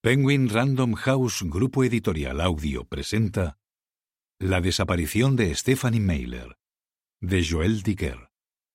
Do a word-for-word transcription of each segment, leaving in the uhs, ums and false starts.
Penguin Random House Grupo Editorial Audio presenta La desaparición de Stephanie Meyler, de Joel Dicker.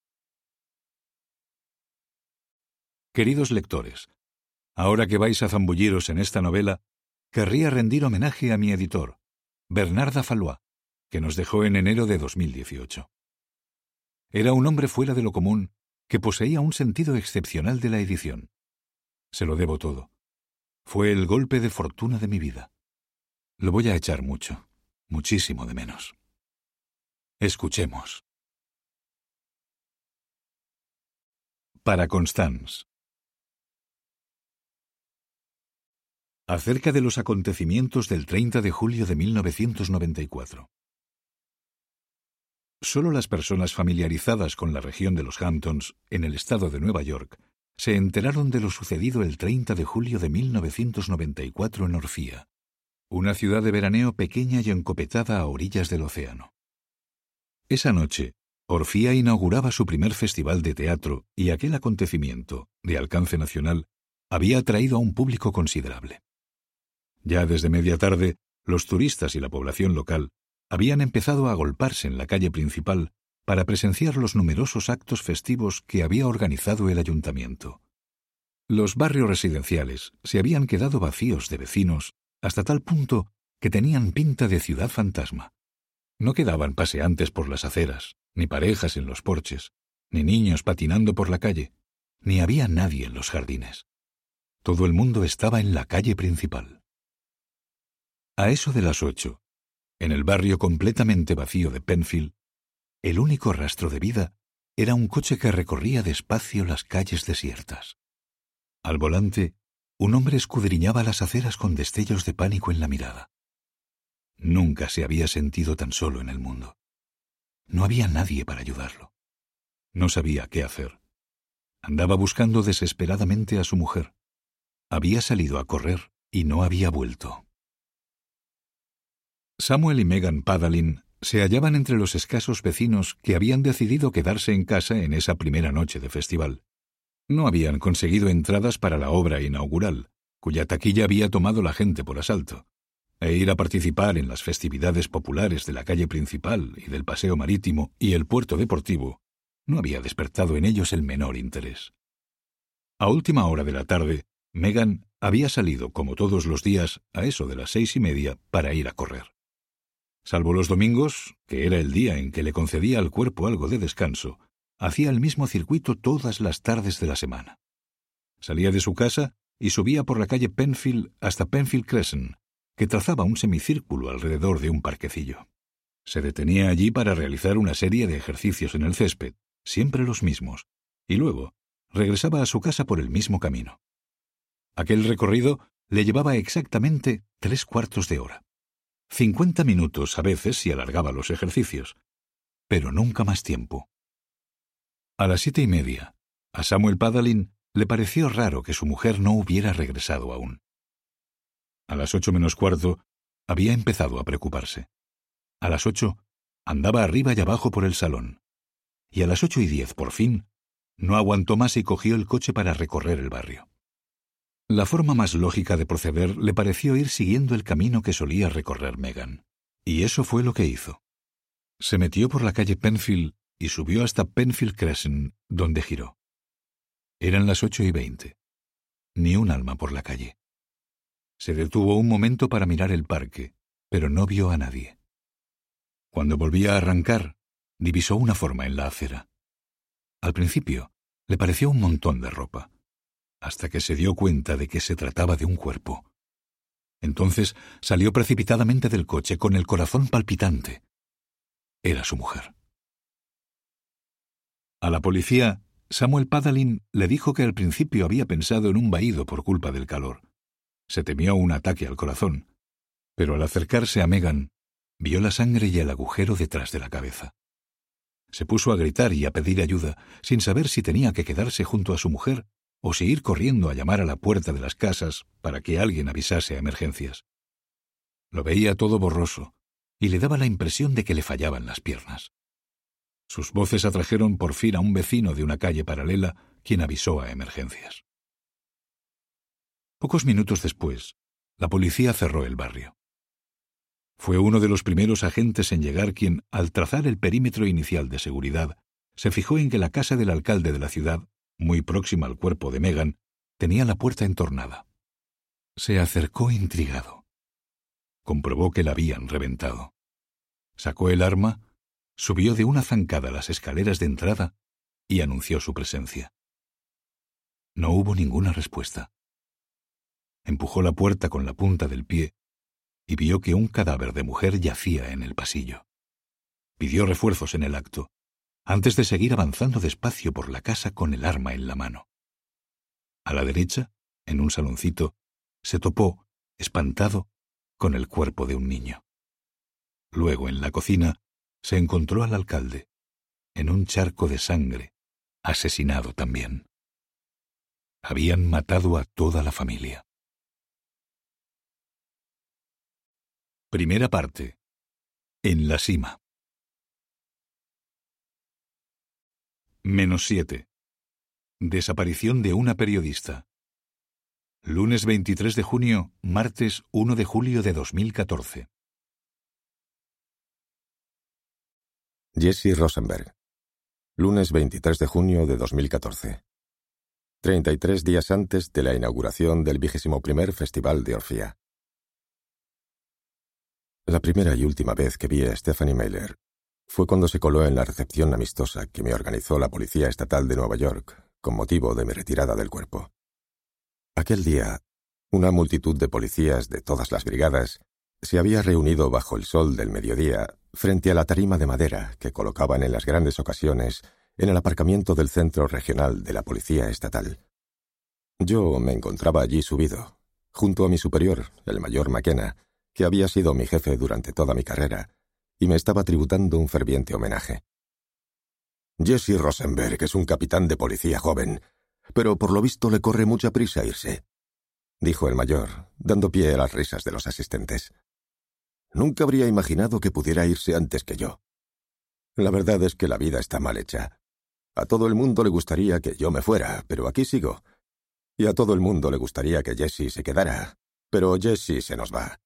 Queridos lectores, ahora que vais a zambulliros en esta novela, querría rendir homenaje a mi editor, Bernard Fallois, que nos dejó en enero de dos mil dieciocho. Era un hombre fuera de lo común que poseía un sentido excepcional de la edición. Se lo debo todo. Fue el golpe de fortuna de mi vida. Lo voy a echar mucho, muchísimo de menos. Escuchemos. Para Constance. Acerca de los acontecimientos del treinta de julio de mil novecientos noventa y cuatro. Solo las personas familiarizadas con la región de los Hamptons, en el estado de Nueva York, se enteraron de lo sucedido el treinta de julio de mil novecientos noventa y cuatro en Orfía, una ciudad de veraneo pequeña y encopetada a orillas del océano. Esa noche, Orfía inauguraba su primer festival de teatro y aquel acontecimiento, de alcance nacional, había atraído a un público considerable. Ya desde media tarde, los turistas y la población local habían empezado a agolparse en la calle principal para presenciar los numerosos actos festivos que había organizado el ayuntamiento. Los barrios residenciales se habían quedado vacíos de vecinos hasta tal punto que tenían pinta de ciudad fantasma. No quedaban paseantes por las aceras, ni parejas en los porches, ni niños patinando por la calle, ni había nadie en los jardines. Todo el mundo estaba en la calle principal. A eso de las ocho, en el barrio completamente vacío de Penfield, el único rastro de vida era un coche que recorría despacio las calles desiertas. Al volante, un hombre escudriñaba las aceras con destellos de pánico en la mirada. Nunca se había sentido tan solo en el mundo. No había nadie para ayudarlo. No sabía qué hacer. Andaba buscando desesperadamente a su mujer. Había salido a correr y no había vuelto. Samuel y Megan Padalin se hallaban entre los escasos vecinos que habían decidido quedarse en casa en esa primera noche de festival. No habían conseguido entradas para la obra inaugural, cuya taquilla había tomado la gente por asalto, e ir a participar en las festividades populares de la calle principal y del paseo marítimo y el puerto deportivo no había despertado en ellos el menor interés. A última hora de la tarde, Megan había salido, como todos los días, a eso de las seis y media para ir a correr. Salvo los domingos, que era el día en que le concedía al cuerpo algo de descanso, hacía el mismo circuito todas las tardes de la semana. Salía de su casa y subía por la calle Penfield hasta Penfield Crescent, que trazaba un semicírculo alrededor de un parquecillo. Se detenía allí para realizar una serie de ejercicios en el césped, siempre los mismos, y luego regresaba a su casa por el mismo camino. Aquel recorrido le llevaba exactamente tres cuartos de hora. Cincuenta minutos a veces si alargaba los ejercicios, pero nunca más tiempo. A las siete y media, a Samuel Padalin le pareció raro que su mujer no hubiera regresado aún. A las ocho menos cuarto, había empezado a preocuparse. A las ocho, andaba arriba y abajo por el salón. Y a las ocho y diez, por fin, no aguantó más y cogió el coche para recorrer el barrio. La forma más lógica de proceder le pareció ir siguiendo el camino que solía recorrer Megan, y eso fue lo que hizo. Se metió por la calle Penfield y subió hasta Penfield Crescent, donde giró. Eran las ocho y veinte. Ni un alma por la calle. Se detuvo un momento para mirar el parque, pero no vio a nadie. Cuando volvía a arrancar, divisó una forma en la acera. Al principio, le pareció un montón de ropa, hasta que se dio cuenta de que se trataba de un cuerpo. Entonces salió precipitadamente del coche con el corazón palpitante. Era su mujer. A la policía, Samuel Padalin le dijo que al principio había pensado en un vaído por culpa del calor. Se temió un ataque al corazón, pero al acercarse a Megan, vio la sangre y el agujero detrás de la cabeza. Se puso a gritar y a pedir ayuda, sin saber si tenía que quedarse junto a su mujer o si ir corriendo a llamar a la puerta de las casas para que alguien avisase a emergencias. Lo veía todo borroso y le daba la impresión de que le fallaban las piernas. Sus voces atrajeron por fin a un vecino de una calle paralela, quien avisó a emergencias. Pocos minutos después, la policía cerró el barrio. Fue uno de los primeros agentes en llegar quien, al trazar el perímetro inicial de seguridad, se fijó en que la casa del alcalde de la ciudad, muy próxima al cuerpo de Megan, tenía la puerta entornada. Se acercó intrigado. Comprobó que la habían reventado. Sacó el arma, subió de una zancada las escaleras de entrada y anunció su presencia. No hubo ninguna respuesta. Empujó la puerta con la punta del pie y vio que un cadáver de mujer yacía en el pasillo. Pidió refuerzos en el acto, antes de seguir avanzando despacio por la casa con el arma en la mano. A la derecha, en un saloncito, se topó, espantado, con el cuerpo de un niño. Luego, en la cocina, se encontró al alcalde, en un charco de sangre, asesinado también. Habían matado a toda la familia. Primera parte. En la cima. Menos siete. Desaparición de una periodista. Lunes veintitrés de junio, martes uno de julio de dos mil catorce. Jesse Rosenberg. Lunes veintitrés de junio de dos mil catorce. treinta y tres días antes de la inauguración del vigésimo primer Festival de Orfía. La primera y última vez que vi a Stephanie Mailer fue cuando se coló en la recepción amistosa que me organizó la Policía Estatal de Nueva York con motivo de mi retirada del cuerpo. Aquel día, una multitud de policías de todas las brigadas se había reunido bajo el sol del mediodía frente a la tarima de madera que colocaban en las grandes ocasiones en el aparcamiento del Centro Regional de la Policía Estatal. Yo me encontraba allí subido, junto a mi superior, el mayor McKenna, que había sido mi jefe durante toda mi carrera, y me estaba tributando un ferviente homenaje. Jesse Rosenberg es un capitán de policía joven, pero por lo visto le corre mucha prisa irse, dijo el mayor, dando pie a las risas de los asistentes. Nunca habría imaginado que pudiera irse antes que yo. La verdad es que la vida está mal hecha. A todo el mundo le gustaría que yo me fuera, pero aquí sigo. Y a todo el mundo le gustaría que Jesse se quedara, pero Jesse se nos va.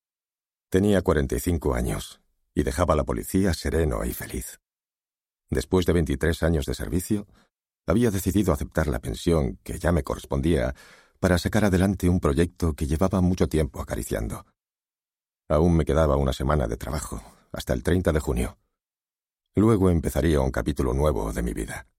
Tenía cuarenta y cinco años y dejaba la policía sereno y feliz. Después de veintitrés años de servicio, había decidido aceptar la pensión que ya me correspondía para sacar adelante un proyecto que llevaba mucho tiempo acariciando. Aún me quedaba una semana de trabajo, hasta el treinta de junio. Luego empezaría un capítulo nuevo de mi vida.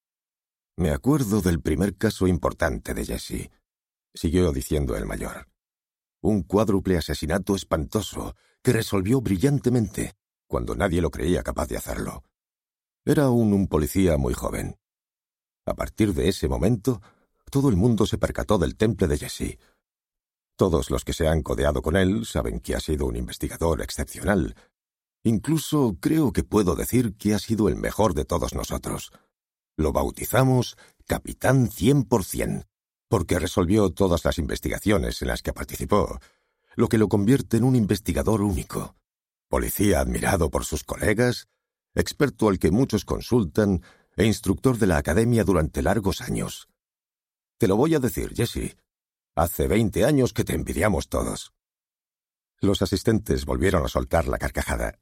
Me acuerdo del primer caso importante de Jesse, siguió diciendo el mayor. Un cuádruple asesinato espantoso que resolvió brillantemente cuando nadie lo creía capaz de hacerlo. Era aún un policía muy joven. A partir de ese momento, todo el mundo se percató del temple de Jesse. Todos los que se han codeado con él saben que ha sido un investigador excepcional. Incluso creo que puedo decir que ha sido el mejor de todos nosotros. Lo bautizamos Capitán cien por ciento, porque resolvió todas las investigaciones en las que participó, lo que lo convierte en un investigador único. Policía admirado por sus colegas, experto al que muchos consultan e instructor de la academia durante largos años. Te lo voy a decir, Jesse. Hace veinte años que te envidiamos todos. Los asistentes volvieron a soltar la carcajada.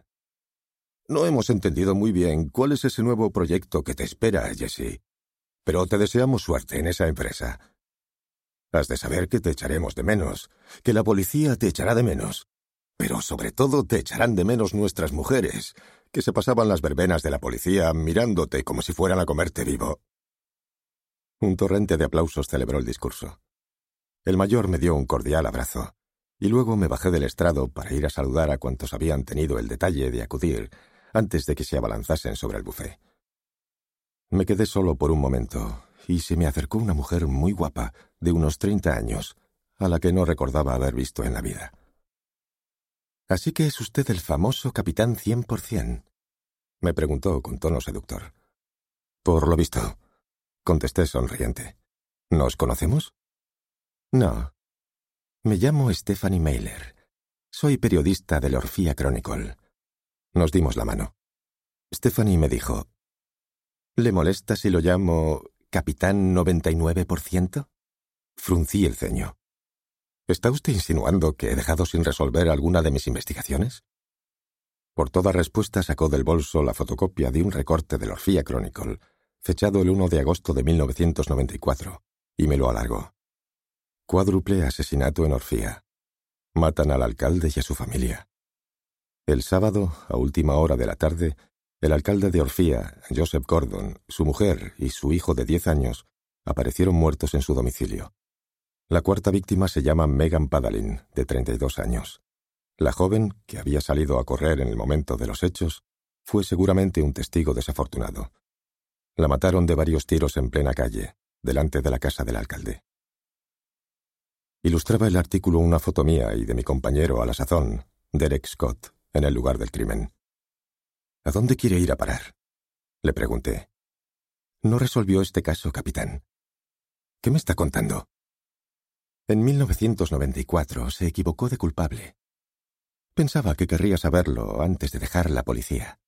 No hemos entendido muy bien cuál es ese nuevo proyecto que te espera, Jesse, pero te deseamos suerte en esa empresa. Has de saber que te echaremos de menos, que la policía te echará de menos, pero sobre todo te echarán de menos nuestras mujeres, que se pasaban las verbenas de la policía mirándote como si fueran a comerte vivo. Un torrente de aplausos celebró el discurso. El mayor me dio un cordial abrazo, y luego me bajé del estrado para ir a saludar a cuantos habían tenido el detalle de acudir antes de que se abalanzasen sobre el buffet. Me quedé solo por un momento, y se me acercó una mujer muy guapa, de unos treinta años, a la que no recordaba haber visto en la vida. «¿Así que es usted el famoso Capitán cien por ciento?» me preguntó con tono seductor. «Por lo visto», contesté sonriente. «¿Nos conocemos?» «No. Me llamo Stephanie Mailer. Soy periodista del Orfía Chronicle». Nos dimos la mano. Stephanie me dijo, «¿Le molesta si lo llamo Capitán noventa y nueve por ciento?» Fruncí el ceño. ¿Está usted insinuando que he dejado sin resolver alguna de mis investigaciones? Por toda respuesta sacó del bolso la fotocopia de un recorte del Orphea Chronicle, fechado el primero de agosto de mil novecientos noventa y cuatro, y me lo alargó. Cuádruple asesinato en Orphea. Matan al alcalde y a su familia. El sábado, a última hora de la tarde, el alcalde de Orphea, Joseph Gordon, su mujer y su hijo de diez años aparecieron muertos en su domicilio. La cuarta víctima se llama Megan Padalin, de treinta y dos años. La joven, que había salido a correr en el momento de los hechos, fue seguramente un testigo desafortunado. La mataron de varios tiros en plena calle, delante de la casa del alcalde. Ilustraba el artículo una foto mía y de mi compañero a la sazón, Derek Scott, en el lugar del crimen. ¿A dónde quiere ir a parar?, le pregunté. No resolvió este caso, capitán. ¿Qué me está contando? En mil novecientos noventa y cuatro se equivocó de culpable. Pensaba que querría saberlo antes de dejar la policía.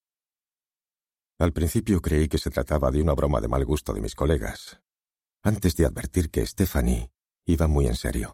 Al principio creí que se trataba de una broma de mal gusto de mis colegas, antes de advertir que Stephanie iba muy en serio.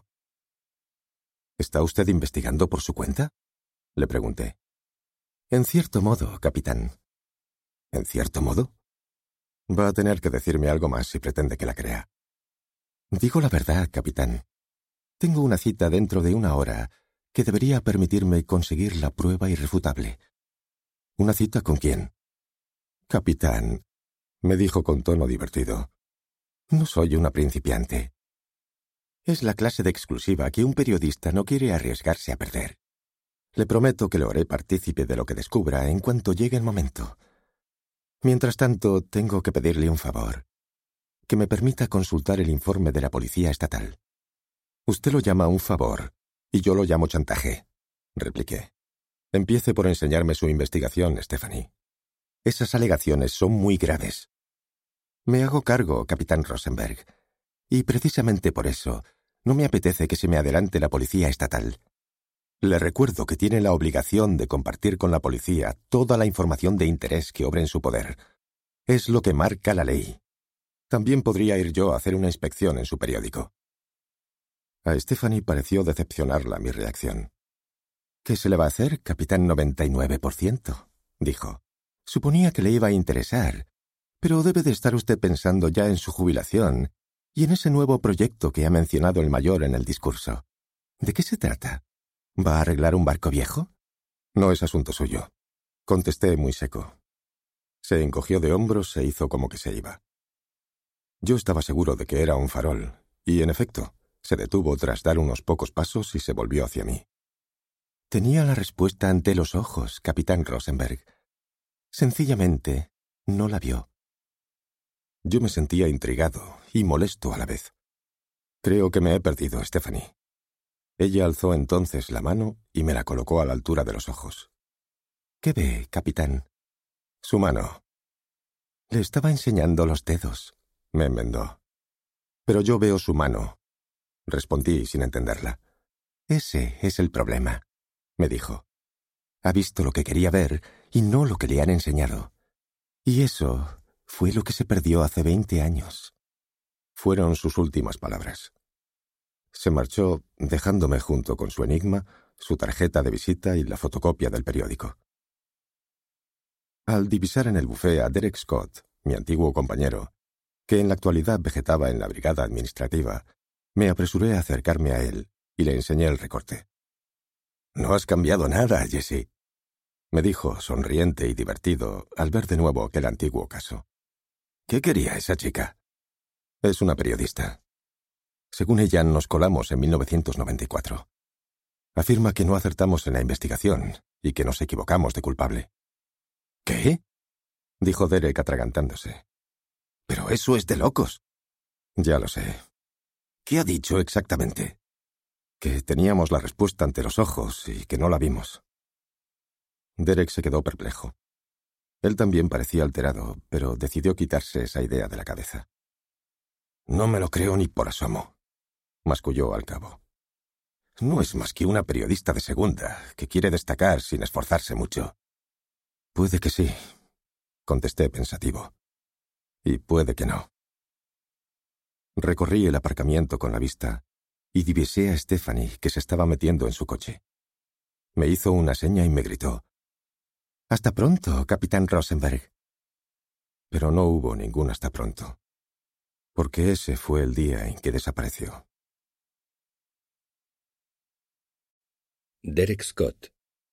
¿Está usted investigando por su cuenta?, le pregunté. En cierto modo, capitán. ¿En cierto modo? Va a tener que decirme algo más si pretende que la crea. Digo la verdad, capitán. Tengo una cita dentro de una hora que debería permitirme conseguir la prueba irrefutable. ¿Una cita con quién? Capitán, me dijo con tono divertido. No soy una principiante. Es la clase de exclusiva que un periodista no quiere arriesgarse a perder. Le prometo que lo haré partícipe de lo que descubra en cuanto llegue el momento. Mientras tanto, tengo que pedirle un favor. Que me permita consultar el informe de la Policía Estatal. Usted lo llama un favor, y yo lo llamo chantaje, repliqué. Empiece por enseñarme su investigación, Stephanie. Esas alegaciones son muy graves. Me hago cargo, capitán Rosenberg, y precisamente por eso no me apetece que se me adelante la Policía Estatal. Le recuerdo que tiene la obligación de compartir con la policía toda la información de interés que obre en su poder. Es lo que marca la ley. También podría ir yo a hacer una inspección en su periódico. A Stephanie pareció decepcionarla mi reacción. ¿Qué se le va a hacer, capitán noventa y nueve por ciento? Dijo. Suponía que le iba a interesar, pero debe de estar usted pensando ya en su jubilación y en ese nuevo proyecto que ha mencionado el mayor en el discurso. ¿De qué se trata? ¿Va a arreglar un barco viejo? No es asunto suyo, contesté muy seco. Se encogió de hombros e hizo como que se iba. Yo estaba seguro de que era un farol, y en efecto, se detuvo tras dar unos pocos pasos y se volvió hacia mí. Tenía la respuesta ante los ojos, capitán Rosenberg. Sencillamente, no la vio. Yo me sentía intrigado y molesto a la vez. Creo que me he perdido, Stephanie. Ella alzó entonces la mano y me la colocó a la altura de los ojos. ¿Qué ve, capitán? Su mano. Le estaba enseñando los dedos, me enmendó. Pero yo veo su mano, respondí sin entenderla. Ese es el problema, me dijo. Ha visto lo que quería ver y no lo que le han enseñado. Y eso fue lo que se perdió hace veinte años. Fueron sus últimas palabras. Se marchó dejándome junto con su enigma, su tarjeta de visita y la fotocopia del periódico. Al divisar en el bufé a Derek Scott, mi antiguo compañero, que en la actualidad vegetaba en la brigada administrativa, me apresuré a acercarme a él y le enseñé el recorte. «No has cambiado nada, Jesse», me dijo, sonriente y divertido, al ver de nuevo aquel antiguo caso. «¿Qué quería esa chica?» «Es una periodista. Según ella, nos colamos en mil novecientos noventa y cuatro. Afirma que no acertamos en la investigación y que nos equivocamos de culpable». «¿Qué?», dijo Derek atragantándose. «Pero eso es de locos». «Ya lo sé». «¿Qué ha dicho exactamente?» «Que teníamos la respuesta ante los ojos y que no la vimos». Derek se quedó perplejo. Él también parecía alterado, pero decidió quitarse esa idea de la cabeza. «No me lo creo ni por asomo», masculló al cabo. «No es más que una periodista de segunda que quiere destacar sin esforzarse mucho». «Puede que sí», contesté pensativo. «Y puede que no». Recorrí el aparcamiento con la vista y divisé a Stephanie, que se estaba metiendo en su coche. Me hizo una seña y me gritó: «Hasta pronto, capitán Rosenberg». Pero no hubo ningún hasta pronto, porque ese fue el día en que desapareció. Derek Scott.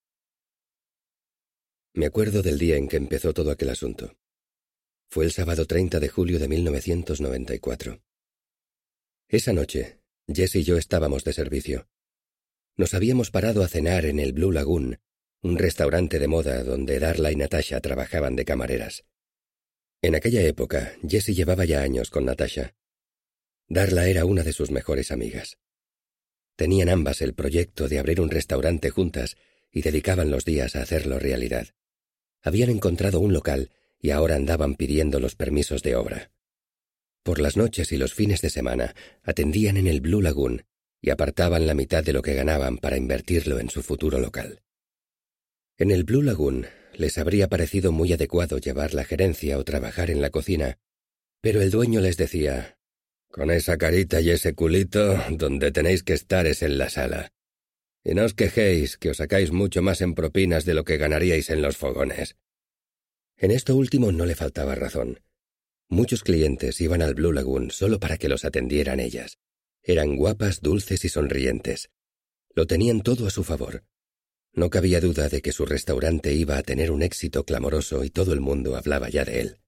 Me acuerdo del día en que empezó todo aquel asunto. Fue el sábado treinta de julio de mil novecientos noventa y cuatro. Esa noche, Jess y yo estábamos de servicio. Nos habíamos parado a cenar en el Blue Lagoon, un restaurante de moda donde Darla y Natasha trabajaban de camareras. En aquella época, Jessie llevaba ya años con Natasha. Darla era una de sus mejores amigas. Tenían ambas el proyecto de abrir un restaurante juntas y dedicaban los días a hacerlo realidad. Habían encontrado un local y ahora andaban pidiendo los permisos de obra. Por las noches y los fines de semana atendían en el Blue Lagoon y apartaban la mitad de lo que ganaban para invertirlo en su futuro local. En el Blue Lagoon les habría parecido muy adecuado llevar la gerencia o trabajar en la cocina, pero el dueño les decía: «Con esa carita y ese culito, donde tenéis que estar es en la sala. Y no os quejéis, que os sacáis mucho más en propinas de lo que ganaríais en los fogones». En esto último no le faltaba razón. Muchos clientes iban al Blue Lagoon solo para que los atendieran ellas. Eran guapas, dulces y sonrientes. Lo tenían todo a su favor. No cabía duda de que su restaurante iba a tener un éxito clamoroso y todo el mundo hablaba ya de él.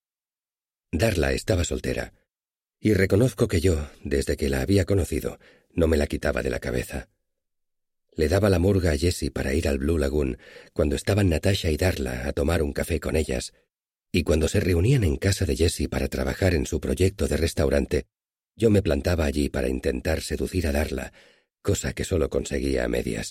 Darla estaba soltera, y reconozco que yo, desde que la había conocido, no me la quitaba de la cabeza. Le daba la murga a Jessie para ir al Blue Lagoon cuando estaban Natasha y Darla a tomar un café con ellas, y cuando se reunían en casa de Jessie para trabajar en su proyecto de restaurante, yo me plantaba allí para intentar seducir a Darla, cosa que solo conseguía a medias.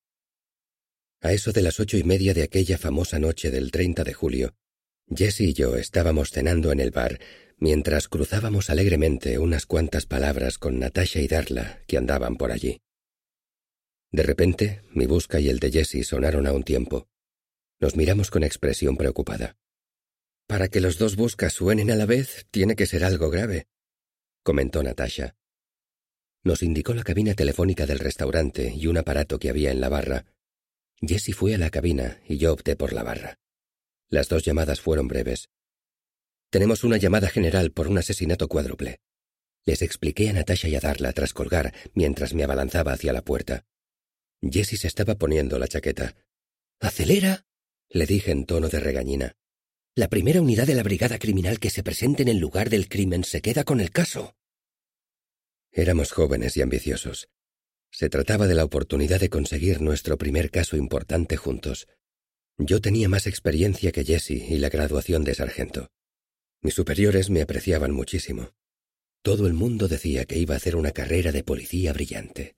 A eso de las ocho y media de aquella famosa noche del treinta de julio, Jessie y yo estábamos cenando en el bar, mientras cruzábamos alegremente unas cuantas palabras con Natasha y Darla, que andaban por allí. De repente, mi busca y el de Jessie sonaron a un tiempo. Nos miramos con expresión preocupada. «Para que los dos buscas suenen a la vez, tiene que ser algo grave», comentó Natasha. Nos indicó la cabina telefónica del restaurante y un aparato que había en la barra. Jessie fue a la cabina y yo opté por la barra. Las dos llamadas fueron breves. «Tenemos una llamada general por un asesinato cuádruple», les expliqué a Natasha y a Darla tras colgar mientras me abalanzaba hacia la puerta. Jessie se estaba poniendo la chaqueta. «¡Acelera!», le dije en tono de regañina. «La primera unidad de la brigada criminal que se presente en el lugar del crimen se queda con el caso». Éramos jóvenes y ambiciosos. Se trataba de la oportunidad de conseguir nuestro primer caso importante juntos. Yo tenía más experiencia que Jessie y la graduación de sargento. Mis superiores me apreciaban muchísimo. Todo el mundo decía que iba a hacer una carrera de policía brillante.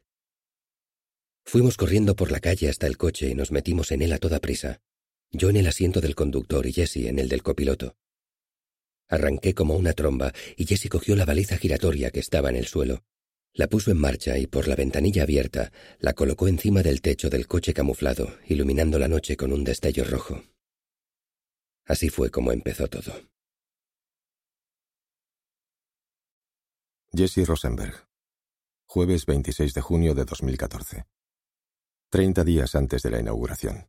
Fuimos corriendo por la calle hasta el coche y nos metimos en él a toda prisa. Yo en el asiento del conductor y Jessie en el del copiloto. Arranqué como una tromba y Jessie cogió la baliza giratoria que estaba en el suelo. La puso en marcha y por la ventanilla abierta la colocó encima del techo del coche camuflado, iluminando la noche con un destello rojo. Así fue como empezó todo. Jesse Rosenberg. Jueves veintiséis de junio de dos mil catorce. Treinta días antes de la inauguración.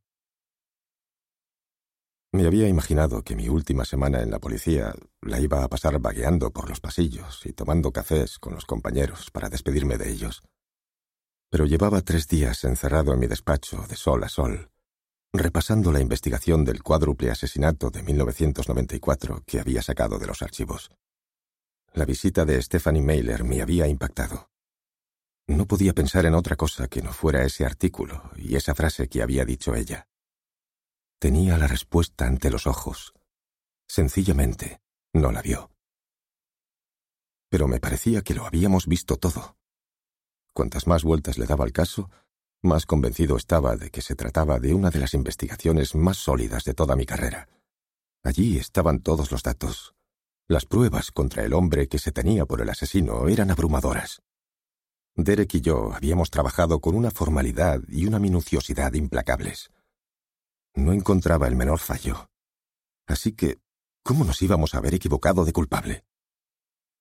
Me había imaginado que mi última semana en la policía la iba a pasar vagueando por los pasillos y tomando cafés con los compañeros para despedirme de ellos. Pero llevaba tres días encerrado en mi despacho de sol a sol, repasando la investigación del cuádruple asesinato de mil novecientos noventa y cuatro que había sacado de los archivos. La visita de Stephanie Mailer me había impactado. No podía pensar en otra cosa que no fuera ese artículo y esa frase que había dicho ella. Tenía la respuesta ante los ojos. Sencillamente, no la vio. Pero me parecía que lo habíamos visto todo. Cuantas más vueltas le daba al caso, más convencido estaba de que se trataba de una de las investigaciones más sólidas de toda mi carrera. Allí estaban todos los datos. Las pruebas contra el hombre que se tenía por el asesino eran abrumadoras. Derek y yo habíamos trabajado con una formalidad y una minuciosidad implacables. No encontraba el menor fallo. Así que, ¿cómo nos íbamos a haber equivocado de culpable?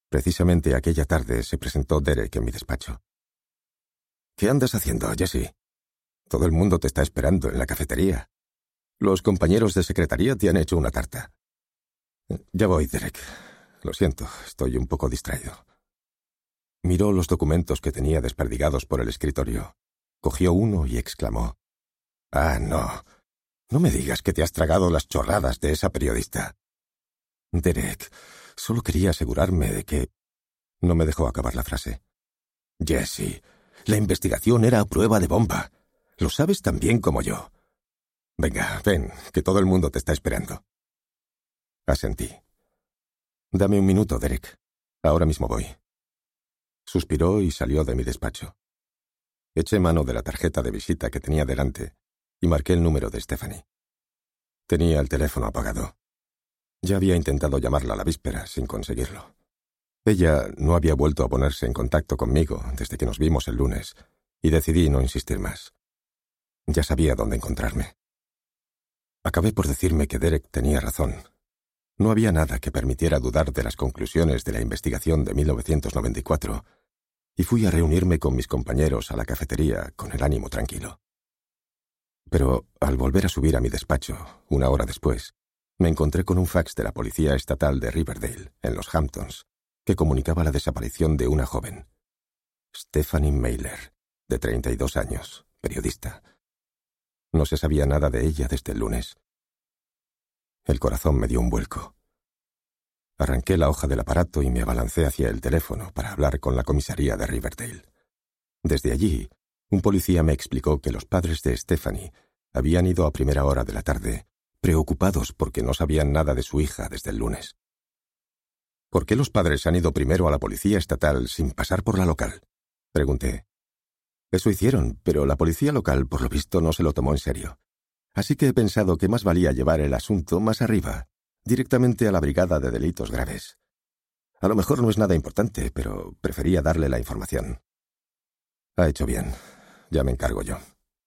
Precisamente aquella tarde se presentó Derek en mi despacho. «¿Qué andas haciendo, Jesse? Todo el mundo te está esperando en la cafetería. Los compañeros de secretaría te han hecho una tarta». «Ya voy, Derek. Lo siento, estoy un poco distraído». Miró los documentos que tenía desperdigados por el escritorio. Cogió uno y exclamó: «Ah, no. No me digas que te has tragado las chorradas de esa periodista». «Derek, solo quería asegurarme de que...» No me dejó acabar la frase. «Jesse, la investigación era a prueba de bomba. Lo sabes tan bien como yo. Venga, ven, que todo el mundo te está esperando». Asentí. «Dame un minuto, Derek. Ahora mismo voy». Suspiró y salió de mi despacho. Eché mano de la tarjeta de visita que tenía delante y marqué el número de Stephanie. Tenía el teléfono apagado. Ya había intentado llamarla la víspera sin conseguirlo. Ella no había vuelto a ponerse en contacto conmigo desde que nos vimos el lunes y decidí no insistir más. Ya sabía dónde encontrarme. Acabé por decirme que Derek tenía razón. No había nada que permitiera dudar de las conclusiones de la investigación de mil novecientos noventa y cuatro, y fui a reunirme con mis compañeros a la cafetería con el ánimo tranquilo. Pero al volver a subir a mi despacho, una hora después, me encontré con un fax de la Policía Estatal de Riverdale, en los Hamptons, que comunicaba la desaparición de una joven, Stephanie Mailer, de treinta y dos años, periodista. No se sabía nada de ella desde el lunes. El corazón me dio un vuelco. Arranqué la hoja del aparato y me abalancé hacia el teléfono para hablar con la comisaría de Riverdale. Desde allí, un policía me explicó que los padres de Stephanie habían ido a primera hora de la tarde, preocupados porque no sabían nada de su hija desde el lunes. «¿Por qué los padres han ido primero a la policía estatal sin pasar por la local?», pregunté. «Eso hicieron, pero la policía local, por lo visto, no se lo tomó en serio. Así que he pensado que más valía llevar el asunto más arriba, directamente a la Brigada de Delitos Graves. A lo mejor no es nada importante, pero prefería darle la información». «Ha hecho bien. Ya me encargo yo».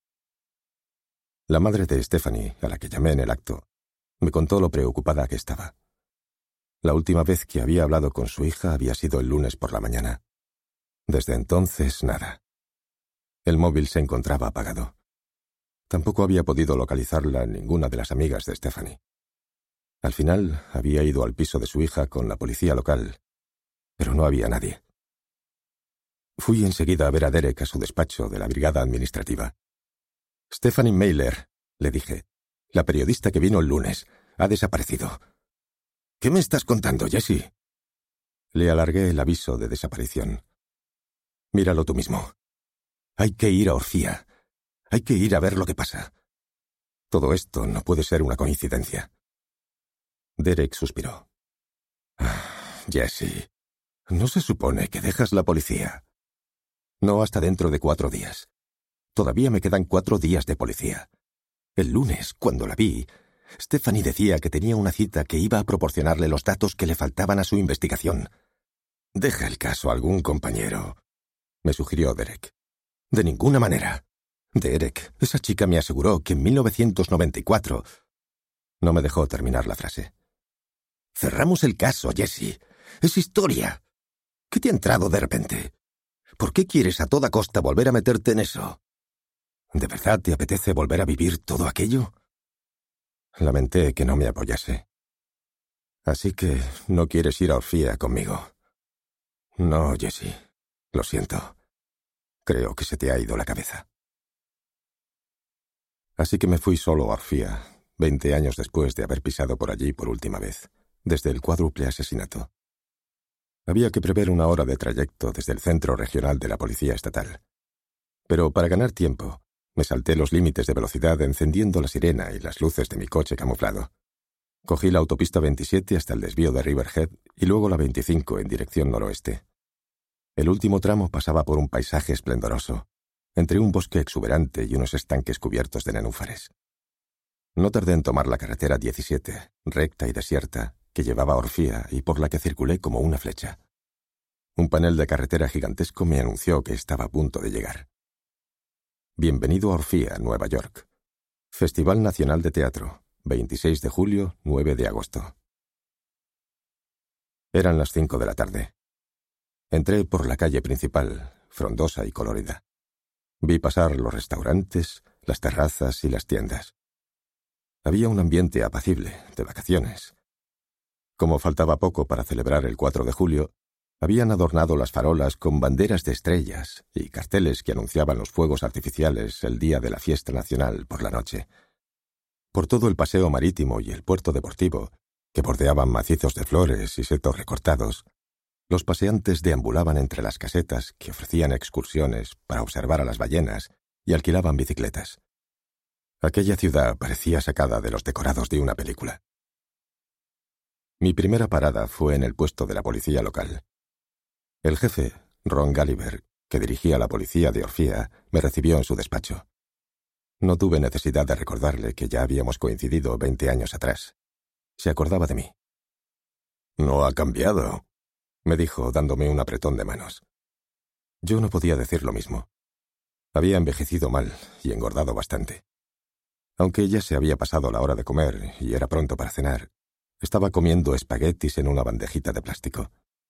La madre de Stephanie, a la que llamé en el acto, me contó lo preocupada que estaba. La última vez que había hablado con su hija había sido el lunes por la mañana. Desde entonces, nada. El móvil se encontraba apagado. Tampoco había podido localizarla ninguna de las amigas de Stephanie. Al final, había ido al piso de su hija con la policía local, pero no había nadie. Fui enseguida a ver a Derek a su despacho de la brigada administrativa. «Stephanie Mailer», le dije, «la periodista que vino el lunes, ha desaparecido». «¿Qué me estás contando, Jesse?». Le alargué el aviso de desaparición. «Míralo tú mismo. Hay que ir a Orfía. Hay que ir a ver lo que pasa. Todo esto no puede ser una coincidencia». Derek suspiró. Ah, «Jesse, ¿no se supone que dejas la policía?» «No hasta dentro de cuatro días. Todavía me quedan cuatro días de policía. El lunes, cuando la vi, Stephanie decía que tenía una cita que iba a proporcionarle los datos que le faltaban a su investigación. Deja el caso a algún compañero», me sugirió Derek. «De ninguna manera. Derek, esa chica me aseguró que en mil novecientos noventa y cuatro... No me dejó terminar la frase. «Cerramos el caso, Jesse. Es historia. ¿Qué te ha entrado de repente? ¿Por qué quieres a toda costa volver a meterte en eso? ¿De verdad te apetece volver a vivir todo aquello?» Lamenté que no me apoyase. «Así que no quieres ir a Orfía conmigo». «No, Jesse. Lo siento. Creo que se te ha ido la cabeza». Así que me fui solo a Orfía, veinte años después de haber pisado por allí por última vez, desde el cuádruple asesinato. Había que prever una hora de trayecto desde el centro regional de la Policía Estatal. Pero para ganar tiempo, me salté los límites de velocidad encendiendo la sirena y las luces de mi coche camuflado. Cogí la autopista veintisiete hasta el desvío de Riverhead y luego la veinticinco en dirección noroeste. El último tramo pasaba por un paisaje esplendoroso, entre un bosque exuberante y unos estanques cubiertos de nenúfares. No tardé en tomar la carretera diecisiete, recta y desierta, que llevaba a Orfía y por la que circulé como una flecha. Un panel de carretera gigantesco me anunció que estaba a punto de llegar. Bienvenido a Orfía, Nueva York. Festival Nacional de Teatro, veintiséis de julio, nueve de agosto. Eran las cinco de la tarde. Entré por la calle principal, frondosa y colorida. Vi pasar los restaurantes, las terrazas y las tiendas. Había un ambiente apacible, de vacaciones. Como faltaba poco para celebrar el cuatro de julio, habían adornado las farolas con banderas de estrellas y carteles que anunciaban los fuegos artificiales el día de la fiesta nacional por la noche. Por todo el paseo marítimo y el puerto deportivo, que bordeaban macizos de flores y setos recortados, los paseantes deambulaban entre las casetas que ofrecían excursiones para observar a las ballenas y alquilaban bicicletas. Aquella ciudad parecía sacada de los decorados de una película. Mi primera parada fue en el puesto de la policía local. El jefe, Ron Gulliver, que dirigía la policía de Orfía, me recibió en su despacho. No tuve necesidad de recordarle que ya habíamos coincidido veinte años atrás. Se acordaba de mí. «No ha cambiado», me dijo, dándome un apretón de manos. Yo no podía decir lo mismo. Había envejecido mal y engordado bastante. Aunque ya se había pasado la hora de comer y era pronto para cenar, estaba comiendo espaguetis en una bandejita de plástico.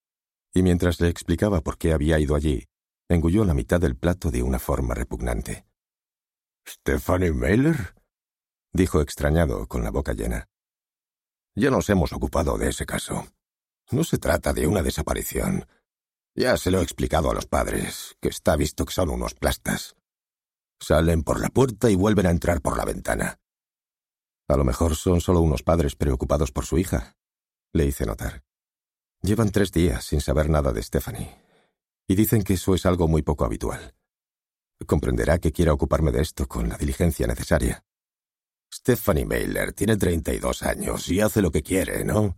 Y mientras le explicaba por qué había ido allí, engulló la mitad del plato de una forma repugnante. «¿Stephanie Mailer?», dijo extrañado, con la boca llena. «Ya nos hemos ocupado de ese caso. No se trata de una desaparición. Ya se lo he explicado a los padres, que está visto que son unos plastas. Salen por la puerta y vuelven a entrar por la ventana». «A lo mejor son solo unos padres preocupados por su hija», le hice notar. «Llevan tres días sin saber nada de Stephanie, y dicen que eso es algo muy poco habitual. Comprenderá que quiera ocuparme de esto con la diligencia necesaria». «Stephanie Mailer tiene treinta y dos años y hace lo que quiere, ¿no?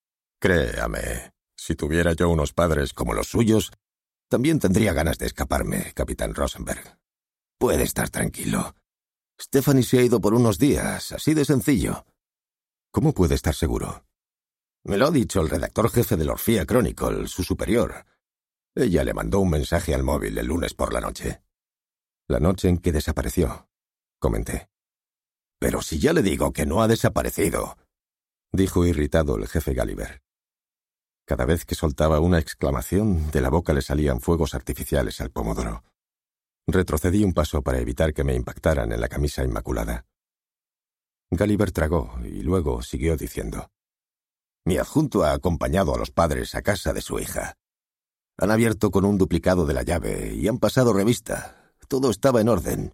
Créame, si tuviera yo unos padres como los suyos, también tendría ganas de escaparme, capitán Rosenberg. Puede estar tranquilo. Stephanie se ha ido por unos días, así de sencillo». «¿Cómo puede estar seguro?» «Me lo ha dicho el redactor jefe del Orfía Chronicle, su superior. Ella le mandó un mensaje al móvil el lunes por la noche». «La noche en que desapareció», comenté. «Pero si ya le digo que no ha desaparecido», dijo irritado el jefe Gulliver. Cada vez que soltaba una exclamación, de la boca le salían fuegos artificiales al pomodoro. Retrocedí un paso para evitar que me impactaran en la camisa inmaculada. Gulliver tragó y luego siguió diciendo: «Mi adjunto ha acompañado a los padres a casa de su hija. Han abierto con un duplicado de la llave y han pasado revista. Todo estaba en orden.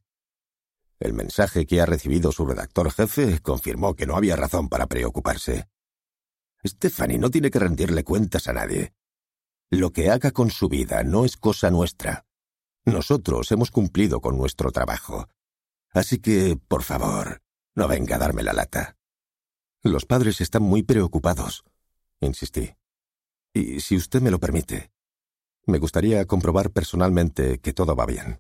El mensaje que ha recibido su redactor jefe confirmó que no había razón para preocuparse. Stephanie no tiene que rendirle cuentas a nadie. Lo que haga con su vida no es cosa nuestra. Nosotros hemos cumplido con nuestro trabajo. Así que, por favor, no venga a darme la lata». «Los padres están muy preocupados», insistí. «Y si usted me lo permite, me gustaría comprobar personalmente que todo va bien».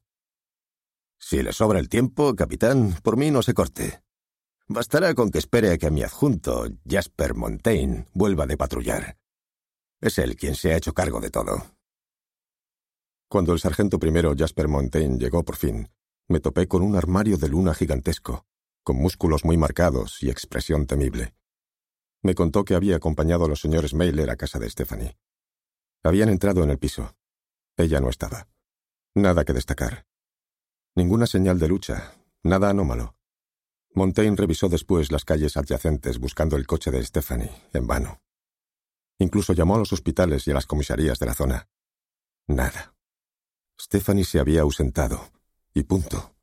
«Si le sobra el tiempo, capitán, por mí no se corte. Bastará con que espere a que mi adjunto, Jasper Montaigne, vuelva de patrullar. Es él quien se ha hecho cargo de todo». Cuando el sargento primero Jasper Montaigne llegó por fin, me topé con un armario de luna gigantesco, con músculos muy marcados y expresión temible. Me contó que había acompañado a los señores Mailer a casa de Stephanie. Habían entrado en el piso. Ella no estaba. Nada que destacar. Ninguna señal de lucha, nada anómalo. Montaigne revisó después las calles adyacentes buscando el coche de Stephanie, en vano. Incluso llamó a los hospitales y a las comisarías de la zona. Nada. Stephanie se había ausentado, y punto.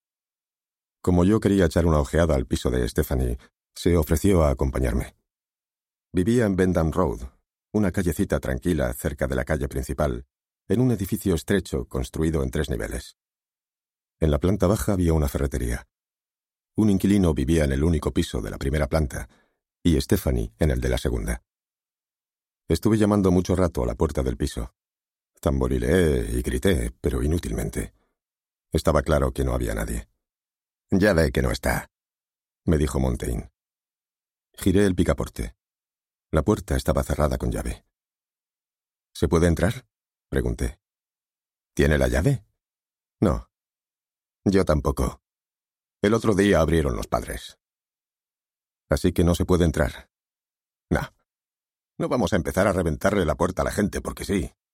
Como yo quería echar una ojeada al piso de Stephanie, se ofreció a acompañarme. Vivía en Bendham Road, una callecita tranquila cerca de la calle principal, en un edificio estrecho construido en tres niveles. En la planta baja había una ferretería. Un inquilino vivía en el único piso de la primera planta, y Stephanie en el de la segunda. Estuve llamando mucho rato a la puerta del piso. Tamborileé y grité, pero inútilmente. Estaba claro que no había nadie. «Ya ve que no está», me dijo Montaigne. Giré el picaporte. La puerta estaba cerrada con llave. «¿Se puede entrar?», pregunté. «¿Tiene la llave?». «No». «Yo tampoco. El otro día abrieron los padres». «¿Así que no se puede entrar?». «No. No vamos a empezar a reventarle la puerta a la gente porque sí.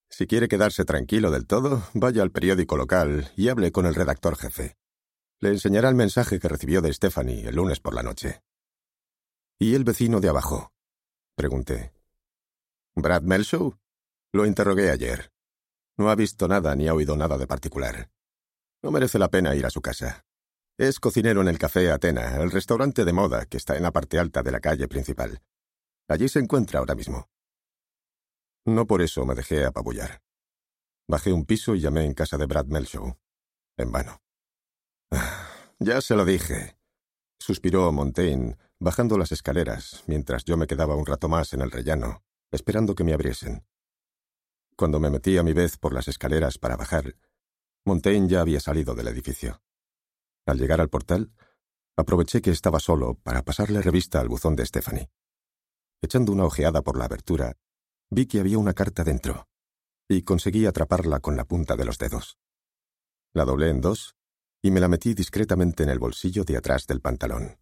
Si quiere quedarse tranquilo del todo, vaya al periódico local y hable con el redactor jefe. Le enseñará el mensaje que recibió de Stephanie el lunes por la noche. ¿Y el vecino de abajo?, pregunté. ¿Brad Melshaw? Lo interrogué ayer. No ha visto nada ni ha oído nada de particular. No merece la pena ir a su casa. Es cocinero en el Café Atena, el restaurante de moda que está en la parte alta de la calle principal. Allí se encuentra ahora mismo. No por eso me dejé apabullar. Bajé un piso y llamé en casa de Brad Melshaw. En vano. Ah, ya se lo dije, suspiró Montaigne, bajando las escaleras, mientras yo me quedaba un rato más en el rellano, esperando que me abriesen. Cuando me metí a mi vez por las escaleras para bajar, Montaigne ya había salido del edificio. Al llegar al portal, aproveché que estaba solo para pasarle revista al buzón de Stephanie. Echando una ojeada por la abertura, vi que había una carta dentro, y conseguí atraparla con la punta de los dedos. La doblé en dos y me la metí discretamente en el bolsillo de atrás del pantalón.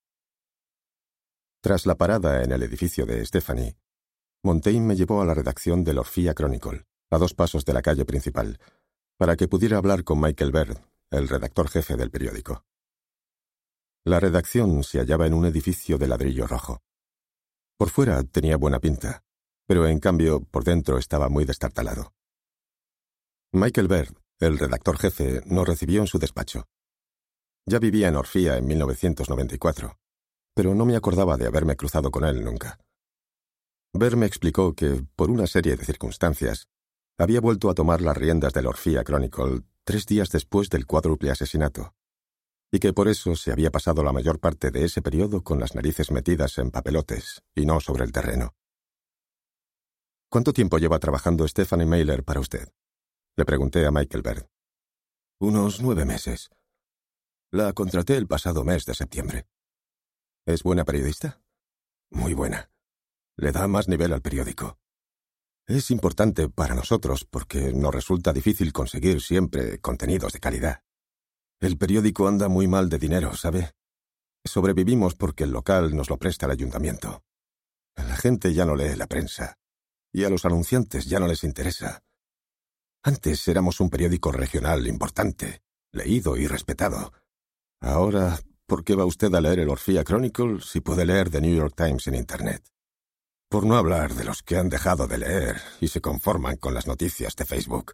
Tras la parada en el edificio de Stephanie, Montaigne me llevó a la redacción del Orphea Chronicle, a dos pasos de la calle principal, para que pudiera hablar con Michael Baird, el redactor jefe del periódico. La redacción se hallaba en un edificio de ladrillo rojo. Por fuera tenía buena pinta, pero en cambio por dentro estaba muy destartalado. Michael Baird, el redactor jefe, nos recibió en su despacho. Ya vivía en Orphea en mil novecientos noventa y cuatro, pero no me acordaba de haberme cruzado con él nunca. Baird me explicó que, por una serie de circunstancias, había vuelto a tomar las riendas del Orphea Chronicle tres días después del cuádruple asesinato, y que por eso se había pasado la mayor parte de ese periodo con las narices metidas en papelotes y no sobre el terreno. ¿Cuánto tiempo lleva trabajando Stephanie Meyler para usted?, le pregunté a Michael Baird. Unos nueve meses. La contraté el pasado mes de septiembre. ¿Es buena periodista? Muy buena. Le da más nivel al periódico. Es importante para nosotros porque nos resulta difícil conseguir siempre contenidos de calidad. El periódico anda muy mal de dinero, ¿sabe? Sobrevivimos porque el local nos lo presta el ayuntamiento. La gente ya no lee la prensa, y a los anunciantes ya no les interesa. Antes éramos un periódico regional importante, leído y respetado. Ahora, ¿por qué va usted a leer el Orphea Chronicle si puede leer The New York Times en Internet? Por no hablar de los que han dejado de leer y se conforman con las noticias de Facebook.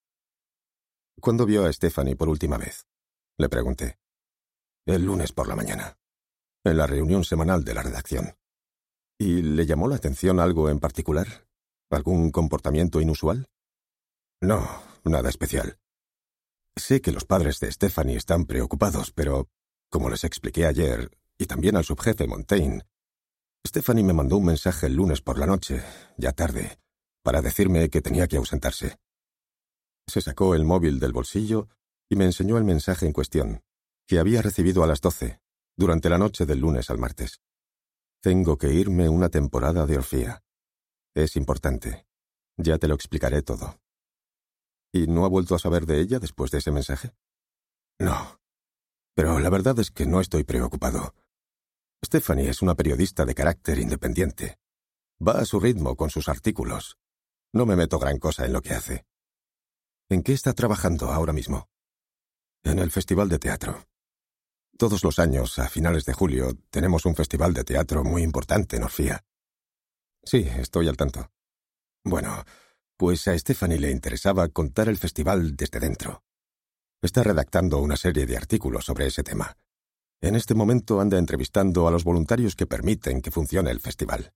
¿Cuándo vio a Stephanie por última vez?, le pregunté. El lunes por la mañana, en la reunión semanal de la redacción. ¿Y le llamó la atención algo en particular? ¿Algún comportamiento inusual? No, nada especial. Sé que los padres de Stephanie están preocupados, pero, como les expliqué ayer, y también al subjefe Montaigne, Stephanie me mandó un mensaje el lunes por la noche, ya tarde, para decirme que tenía que ausentarse. Se sacó el móvil del bolsillo y me enseñó el mensaje en cuestión, que había recibido a las doce, durante la noche del lunes al martes. Tengo que irme una temporada de Orphea. Es importante. Ya te lo explicaré todo. ¿Y no ha vuelto a saber de ella después de ese mensaje? No. Pero la verdad es que no estoy preocupado. Stephanie es una periodista de carácter independiente. Va a su ritmo con sus artículos. No me meto gran cosa en lo que hace. ¿En qué está trabajando ahora mismo? En el Festival de Teatro. Todos los años, a finales de julio, tenemos un festival de teatro muy importante en Orphea. Sí, estoy al tanto. Bueno, pues a Stephanie le interesaba contar el festival desde dentro. Está redactando una serie de artículos sobre ese tema. En este momento anda entrevistando a los voluntarios que permiten que funcione el festival.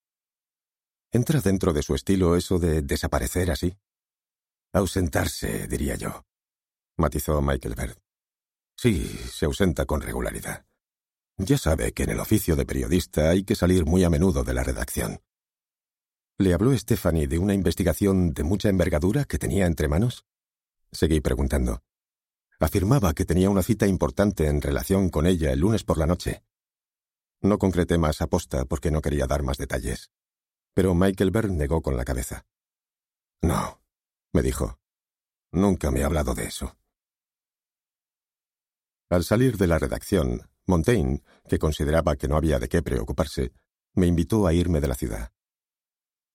¿Entra dentro de su estilo eso de desaparecer así? Ausentarse, diría yo, matizó Michael Baird. Sí, se ausenta con regularidad. Ya sabe que en el oficio de periodista hay que salir muy a menudo de la redacción. ¿Le habló Stephanie de una investigación de mucha envergadura que tenía entre manos? Seguí preguntando. Afirmaba que tenía una cita importante en relación con ella el lunes por la noche. No concreté más aposta porque no quería dar más detalles. Pero Michael Baird negó con la cabeza. No, me dijo. Nunca me ha hablado de eso. Al salir de la redacción, Montaigne, que consideraba que no había de qué preocuparse, me invitó a irme de la ciudad.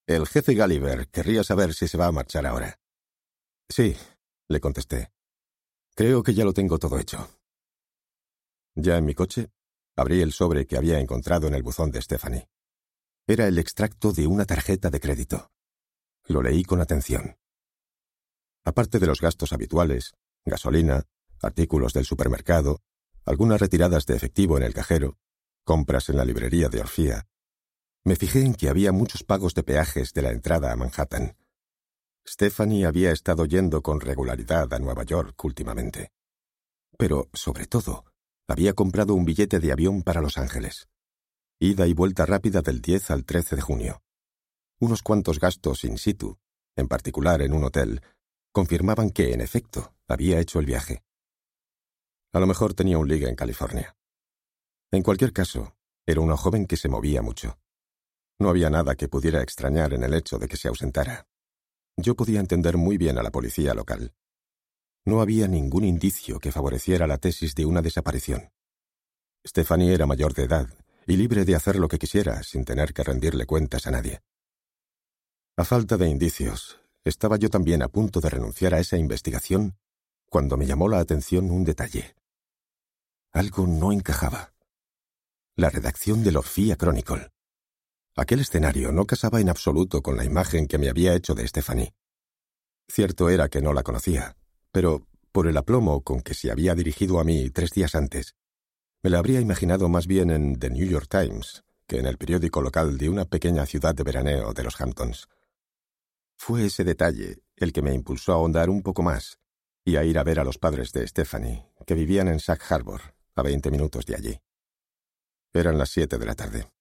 El jefe Gulliver querría saber si se va a marchar ahora. Sí, le contesté. Creo que ya lo tengo todo hecho. Ya en mi coche, abrí el sobre que había encontrado en el buzón de Stephanie. Era el extracto de una tarjeta de crédito. Lo leí con atención. Aparte de los gastos habituales, gasolina, artículos del supermercado, algunas retiradas de efectivo en el cajero, compras en la librería de Orfía, me fijé en que había muchos pagos de peajes de la entrada a Manhattan. Stephanie había estado yendo con regularidad a Nueva York últimamente. Pero, sobre todo, había comprado un billete de avión para Los Ángeles. Ida y vuelta rápida del diez al trece de junio. Unos cuantos gastos in situ, en particular en un hotel, confirmaban que, en efecto, había hecho el viaje. A lo mejor tenía un ligue en California. En cualquier caso, era una joven que se movía mucho. No había nada que pudiera extrañar en el hecho de que se ausentara. Yo podía entender muy bien a la policía local. No había ningún indicio que favoreciera la tesis de una desaparición. Stephanie era mayor de edad y libre de hacer lo que quisiera sin tener que rendirle cuentas a nadie. A falta de indicios, estaba yo también a punto de renunciar a esa investigación cuando me llamó la atención un detalle. Algo no encajaba. La redacción del Orfía Chronicle. Aquel escenario no casaba en absoluto con la imagen que me había hecho de Stephanie. Cierto era que no la conocía, pero por el aplomo con que se había dirigido a mí tres días antes, me la habría imaginado más bien en The New York Times que en el periódico local de una pequeña ciudad de veraneo de los Hamptons. Fue ese detalle el que me impulsó a ahondar un poco más y a ir a ver a los padres de Stephanie, que vivían en Sag Harbor, a veinte minutos de allí. Eran las siete de la tarde.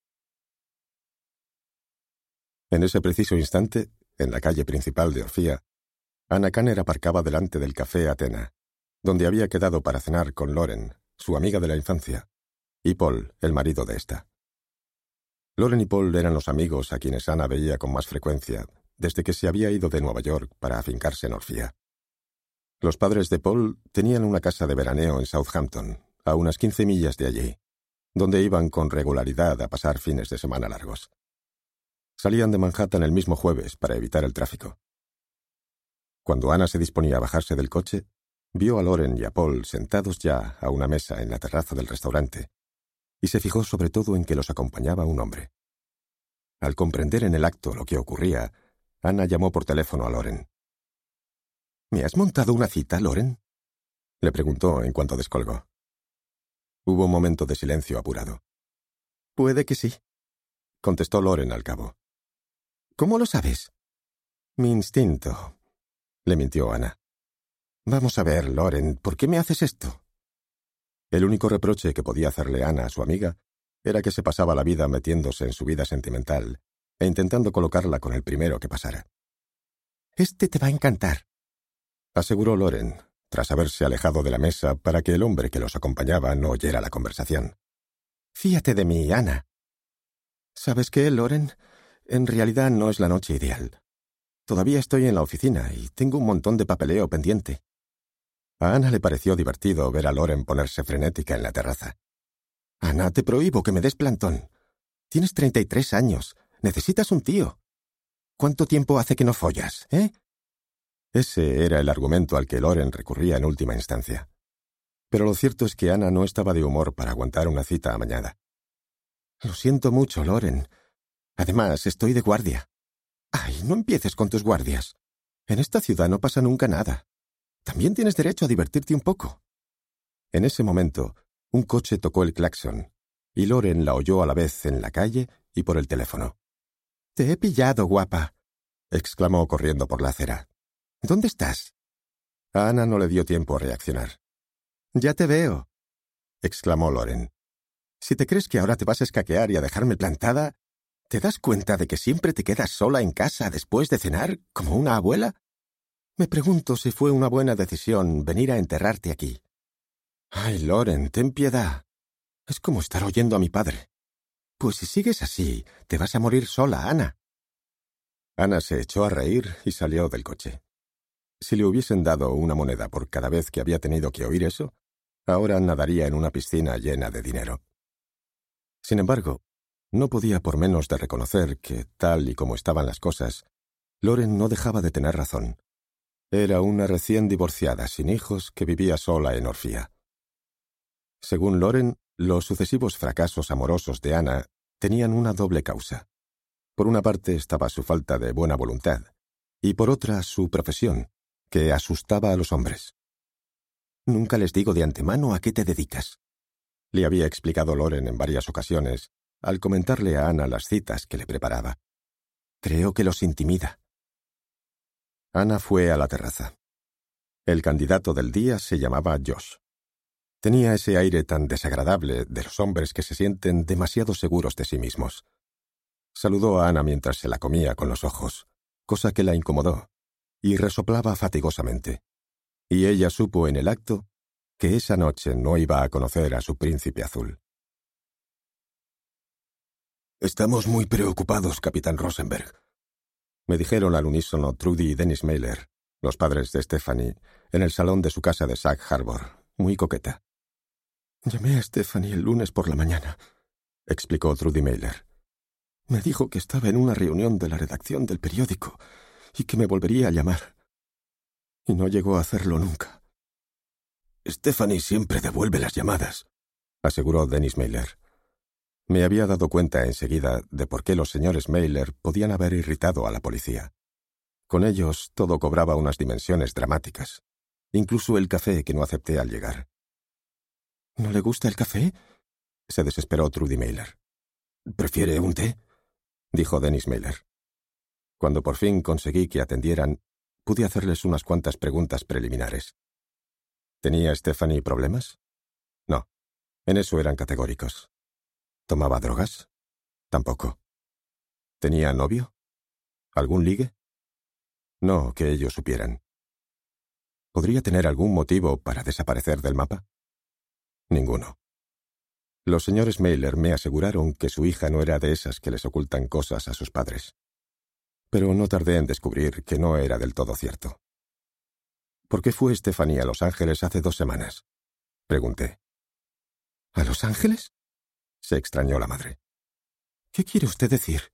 En ese preciso instante, en la calle principal de Orfía, Anna Kanner aparcaba delante del café Atena, donde había quedado para cenar con Lauren, su amiga de la infancia, y Paul, el marido de esta. Lauren y Paul eran los amigos a quienes Anna veía con más frecuencia desde que se había ido de Nueva York para afincarse en Orfía. Los padres de Paul tenían una casa de veraneo en Southampton, a unas quince millas de allí, donde iban con regularidad a pasar fines de semana largos. Salían de Manhattan el mismo jueves para evitar el tráfico. Cuando Anna se disponía a bajarse del coche, vio a Lauren y a Paul sentados ya a una mesa en la terraza del restaurante, y se fijó sobre todo en que los acompañaba un hombre. Al comprender en el acto lo que ocurría, Anna llamó por teléfono a Lauren. —¿Me has montado una cita, Lauren? —le preguntó en cuanto descolgó. Hubo un momento de silencio apurado. —Puede que sí —contestó Lauren al cabo. —¿Cómo lo sabes? —Mi instinto —le mintió Anna. —Vamos a ver, Lauren, ¿por qué me haces esto? El único reproche que podía hacerle Anna a su amiga era que se pasaba la vida metiéndose en su vida sentimental e intentando colocarla con el primero que pasara. —Este te va a encantar —aseguró Lauren, tras haberse alejado de la mesa para que el hombre que los acompañaba no oyera la conversación. —Fíate de mí, Anna. ¿Sabes qué, Lauren? En realidad no es la noche ideal. Todavía estoy en la oficina y tengo un montón de papeleo pendiente. A Anna le pareció divertido ver a Lauren ponerse frenética en la terraza. —Anna, te prohíbo que me des plantón. Tienes treinta y tres años. Necesitas un tío. ¿Cuánto tiempo hace que no follas, eh? Ese era el argumento al que Lauren recurría en última instancia. Pero lo cierto es que Anna no estaba de humor para aguantar una cita amañada. —Lo siento mucho, Lauren. Además, estoy de guardia. —Ay, no empieces con tus guardias. En esta ciudad no pasa nunca nada. También tienes derecho a divertirte un poco. En ese momento, un coche tocó el claxon, y Lauren la oyó a la vez en la calle y por el teléfono. —Te he pillado, guapa —exclamó corriendo por la acera—. ¿Dónde estás? A Anna no le dio tiempo a reaccionar. —Ya te veo —exclamó Lauren—. Si te crees que ahora te vas a escaquear y a dejarme plantada, ¿te das cuenta de que siempre te quedas sola en casa después de cenar, como una abuela? Me pregunto si fue una buena decisión venir a enterrarte aquí. Ay, Lauren, ten piedad. Es como estar oyendo a mi padre. Pues si sigues así, te vas a morir sola, Anna. Anna se echó a reír y salió del coche. Si le hubiesen dado una moneda por cada vez que había tenido que oír eso, ahora nadaría en una piscina llena de dinero. Sin embargo, No podía por menos de reconocer que, tal y como estaban las cosas, Loren no dejaba de tener razón. Era una recién divorciada sin hijos que vivía sola en Orfía. Según Loren, los sucesivos fracasos amorosos de Anna tenían una doble causa. Por una parte estaba su falta de buena voluntad, y por otra su profesión, que asustaba a los hombres. «Nunca les digo de antemano a qué te dedicas», le había explicado Loren en varias ocasiones, al comentarle a Anna las citas que le preparaba. «Creo que los intimida». Anna fue a la terraza. El candidato del día se llamaba Josh. Tenía ese aire tan desagradable de los hombres que se sienten demasiado seguros de sí mismos. Saludó a Anna mientras se la comía con los ojos, cosa que la incomodó, y resoplaba fatigosamente. Y ella supo en el acto que esa noche no iba a conocer a su príncipe azul. «Estamos muy preocupados, capitán Rosenberg», me dijeron al unísono Trudy y Dennis Mailer, los padres de Stephanie, en el salón de su casa de Sag Harbor, muy coqueta. «Llamé a Stephanie el lunes por la mañana», explicó Trudy Mailer. «Me dijo que estaba en una reunión de la redacción del periódico y que me volvería a llamar. Y no llegó a hacerlo nunca». «Stephanie siempre devuelve las llamadas», aseguró Dennis Mailer. Me había dado cuenta enseguida de por qué los señores Mailer podían haber irritado a la policía. Con ellos todo cobraba unas dimensiones dramáticas, incluso el café que no acepté al llegar. «¿No le gusta el café?», se desesperó Trudy Mailer. «¿Prefiere un té?», dijo Dennis Mailer. Cuando por fin conseguí que atendieran, pude hacerles unas cuantas preguntas preliminares. ¿Tenía Stephanie problemas? No, en eso eran categóricos. ¿Tomaba drogas? Tampoco. ¿Tenía novio? ¿Algún ligue? No, que ellos supieran. ¿Podría tener algún motivo para desaparecer del mapa? Ninguno. Los señores Mailer me aseguraron que su hija no era de esas que les ocultan cosas a sus padres. Pero no tardé en descubrir que no era del todo cierto. ¿Por qué fue Stephanie a Los Ángeles hace dos semanas?, pregunté. ¿A Los Ángeles?, se extrañó la madre. ¿Qué quiere usted decir?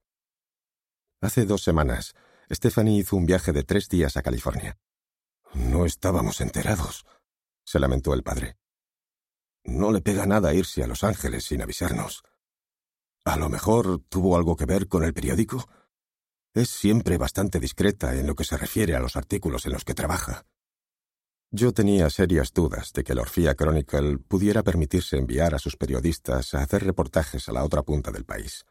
Hace dos semanas, Stephanie hizo un viaje de tres días a California. No estábamos enterados, se lamentó el padre. No le pega nada irse a Los Ángeles sin avisarnos. A lo mejor tuvo algo que ver con el periódico. Es siempre bastante discreta en lo que se refiere a los artículos en los que trabaja. Yo tenía serias dudas de que el Orfía Chronicle pudiera permitirse enviar a sus periodistas a hacer reportajes a la otra punta del país.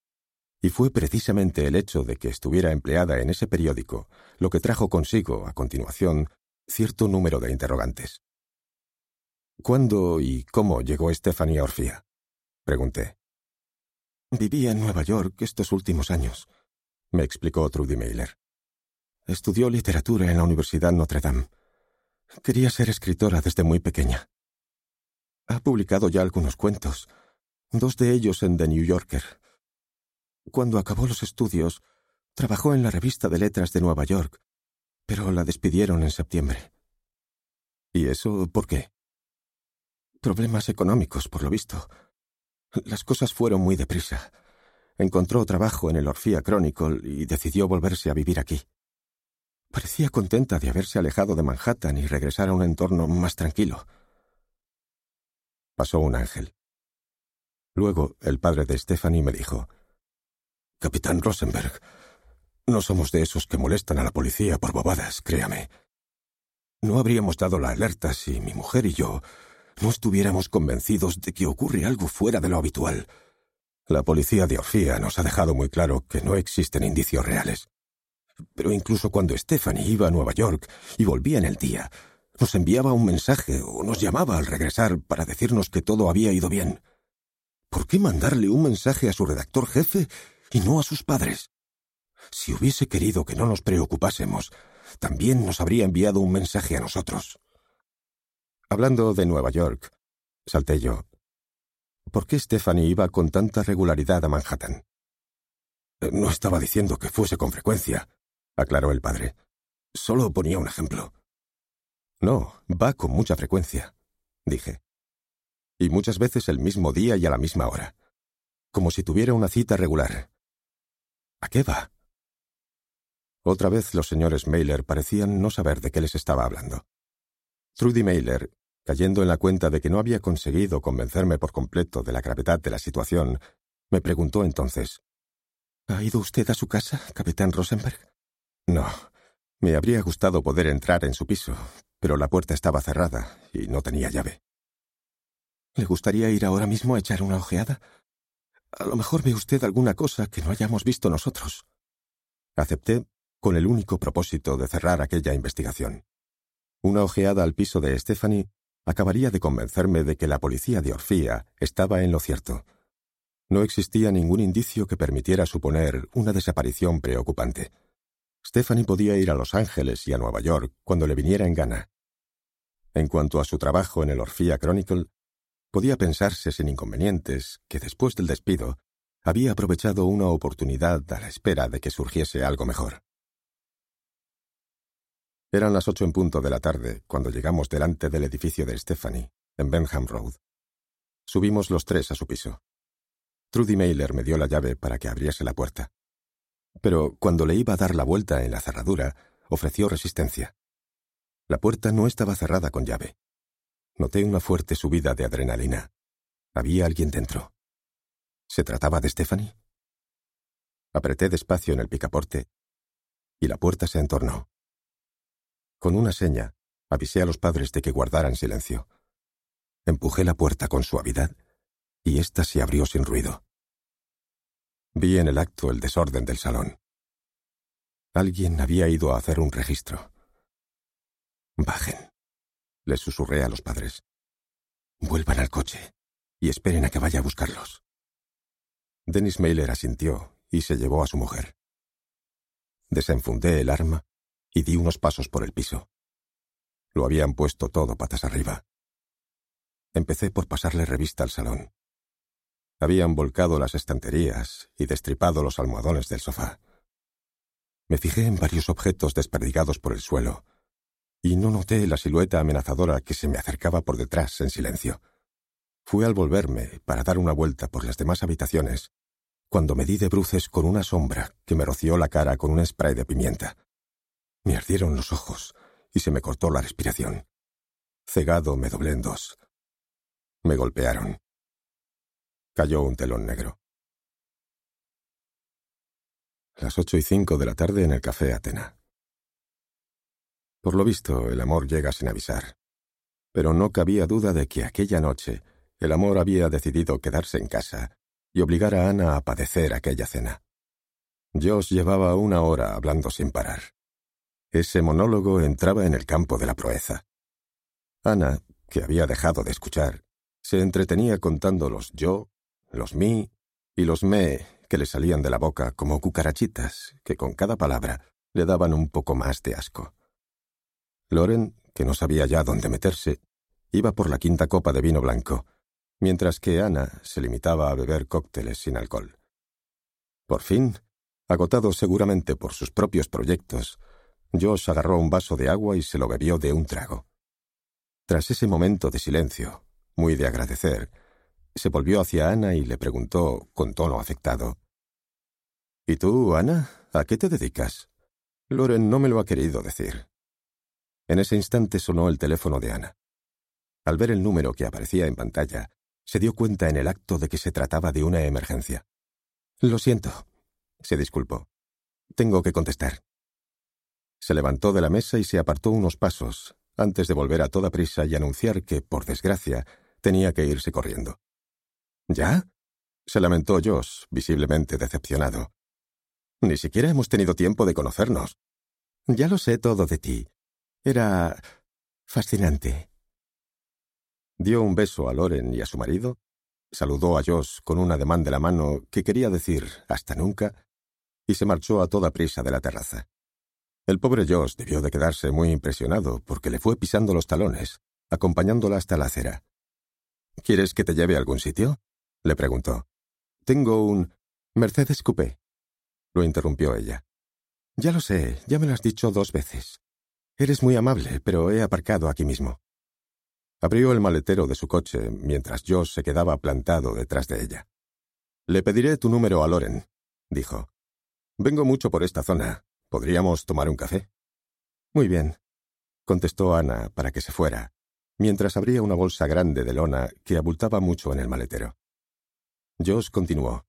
Y fue precisamente el hecho de que estuviera empleada en ese periódico lo que trajo consigo, a continuación, cierto número de interrogantes. ¿Cuándo y cómo llegó Stephanie a Orfía?, pregunté. Vivía en Nueva York estos últimos años, me explicó Trudy Mailer. Estudió literatura en la Universidad Notre Dame. Quería ser escritora desde muy pequeña. Ha publicado ya algunos cuentos, dos de ellos en The New Yorker. Cuando acabó los estudios, trabajó en la revista de letras de Nueva York, pero la despidieron en septiembre. ¿Y eso por qué? Problemas económicos, por lo visto. Las cosas fueron muy deprisa. Encontró trabajo en el Orfía Chronicle y decidió volverse a vivir aquí. Parecía contenta de haberse alejado de Manhattan y regresar a un entorno más tranquilo. Pasó un ángel. Luego, el padre de Stephanie me dijo: «Capitán Rosenberg, no somos de esos que molestan a la policía por bobadas, créame. No habríamos dado la alerta si mi mujer y yo no estuviéramos convencidos de que ocurre algo fuera de lo habitual. La policía de Orfía nos ha dejado muy claro que no existen indicios reales. Pero incluso cuando Stephanie iba a Nueva York y volvía en el día, nos enviaba un mensaje o nos llamaba al regresar para decirnos que todo había ido bien. ¿Por qué mandarle un mensaje a su redactor jefe y no a sus padres? Si hubiese querido que no nos preocupásemos, también nos habría enviado un mensaje a nosotros». Hablando de Nueva York, salté yo. ¿Por qué Stephanie iba con tanta regularidad a Manhattan? No estaba diciendo que fuese con frecuencia, aclaró el padre. Solo ponía un ejemplo. No, va con mucha frecuencia, dije. Y muchas veces el mismo día y a la misma hora. como si tuviera una cita regular. ¿A qué va? Otra vez los señores Mailer parecían no saber de qué les estaba hablando. Trudy Mailer, cayendo en la cuenta de que no había conseguido convencerme por completo de la gravedad de la situación, me preguntó entonces: ¿Ha ido usted a su casa, capitán Rosenberg? No. Me habría gustado poder entrar en su piso, pero la puerta estaba cerrada y no tenía llave. ¿Le gustaría ir ahora mismo a echar una ojeada? A lo mejor ve usted alguna cosa que no hayamos visto nosotros. Acepté con el único propósito de cerrar aquella investigación. Una ojeada al piso de Stephanie acabaría de convencerme de que la policía de Orfía estaba en lo cierto. No existía ningún indicio que permitiera suponer una desaparición preocupante. Stephanie podía ir a Los Ángeles y a Nueva York cuando le viniera en gana. En cuanto a su trabajo en el Orfía Chronicle, podía pensarse sin inconvenientes que después del despido había aprovechado una oportunidad a la espera de que surgiese algo mejor. Eran las ocho en punto de la tarde cuando llegamos delante del edificio de Stephanie, en Benham Road. Subimos los tres a su piso. Trudy Mailer me dio la llave para que abriese la puerta. Pero cuando le iba a dar la vuelta en la cerradura, ofreció resistencia. La puerta no estaba cerrada con llave. Noté una fuerte subida de adrenalina. Había alguien dentro. ¿Se trataba de Stephanie? Apreté despacio en el picaporte y la puerta se entornó. Con una seña, avisé a los padres de que guardaran silencio. Empujé la puerta con suavidad y ésta se abrió sin ruido. Vi en el acto el desorden del salón. Alguien había ido a hacer un registro. «Bajen», les susurré a los padres. «Vuelvan al coche y esperen a que vaya a buscarlos». Dennis Mailer asintió y se llevó a su mujer. Desenfundé el arma y di unos pasos por el piso. Lo habían puesto todo patas arriba. Empecé por pasarle revista al salón. Habían volcado las estanterías y destripado los almohadones del sofá. Me fijé en varios objetos desperdigados por el suelo y no noté la silueta amenazadora que se me acercaba por detrás en silencio. Fui al volverme para dar una vuelta por las demás habitaciones cuando me di de bruces con una sombra que me roció la cara con un spray de pimienta. Me ardieron los ojos y se me cortó la respiración. Cegado me doblé en dos. Me golpearon. Cayó un telón negro. Las ocho y cinco de la tarde en el Café Atena. Por lo visto, el amor llega sin avisar. Pero no cabía duda de que aquella noche el amor había decidido quedarse en casa y obligar a Ana a padecer aquella cena. Josh llevaba una hora hablando sin parar. Ese monólogo entraba en el campo de la proeza. Ana, que había dejado de escuchar, se entretenía contando los yo, los mí y los me que le salían de la boca como cucarachitas que con cada palabra le daban un poco más de asco. Loren, que no sabía ya dónde meterse, iba por la quinta copa de vino blanco, mientras que Ana se limitaba a beber cócteles sin alcohol. Por fin, agotado seguramente por sus propios proyectos, Josh agarró un vaso de agua y se lo bebió de un trago. Tras ese momento de silencio, muy de agradecer, se volvió hacia Ana y le preguntó con tono afectado: «¿Y tú, Ana, a qué te dedicas? Loren no me lo ha querido decir». En ese instante sonó el teléfono de Ana. Al ver el número que aparecía en pantalla, se dio cuenta en el acto de que se trataba de una emergencia. «Lo siento», se disculpó. «Tengo que contestar». Se levantó de la mesa y se apartó unos pasos, antes de volver a toda prisa y anunciar que, por desgracia, tenía que irse corriendo. ¿Ya?, se lamentó Josh, visiblemente decepcionado. «Ni siquiera hemos tenido tiempo de conocernos». «Ya lo sé todo de ti. Era fascinante». Dio un beso a Loren y a su marido, saludó a Josh con un ademán de la mano que quería decir «hasta nunca» y se marchó a toda prisa de la terraza. El pobre Josh debió de quedarse muy impresionado porque le fue pisando los talones, acompañándola hasta la acera. «¿Quieres que te lleve a algún sitio?», le preguntó. «Tengo un Mercedes Coupé», lo interrumpió ella. «Ya lo sé, ya me lo has dicho dos veces. Eres muy amable, pero he aparcado aquí mismo». Abrió el maletero de su coche mientras Josh se quedaba plantado detrás de ella. Le pediré tu número a Loren, dijo. Vengo mucho por esta zona. ¿Podríamos tomar un café? Muy bien, contestó Ana para que se fuera, mientras abría una bolsa grande de lona que abultaba mucho en el maletero. Josh continuó.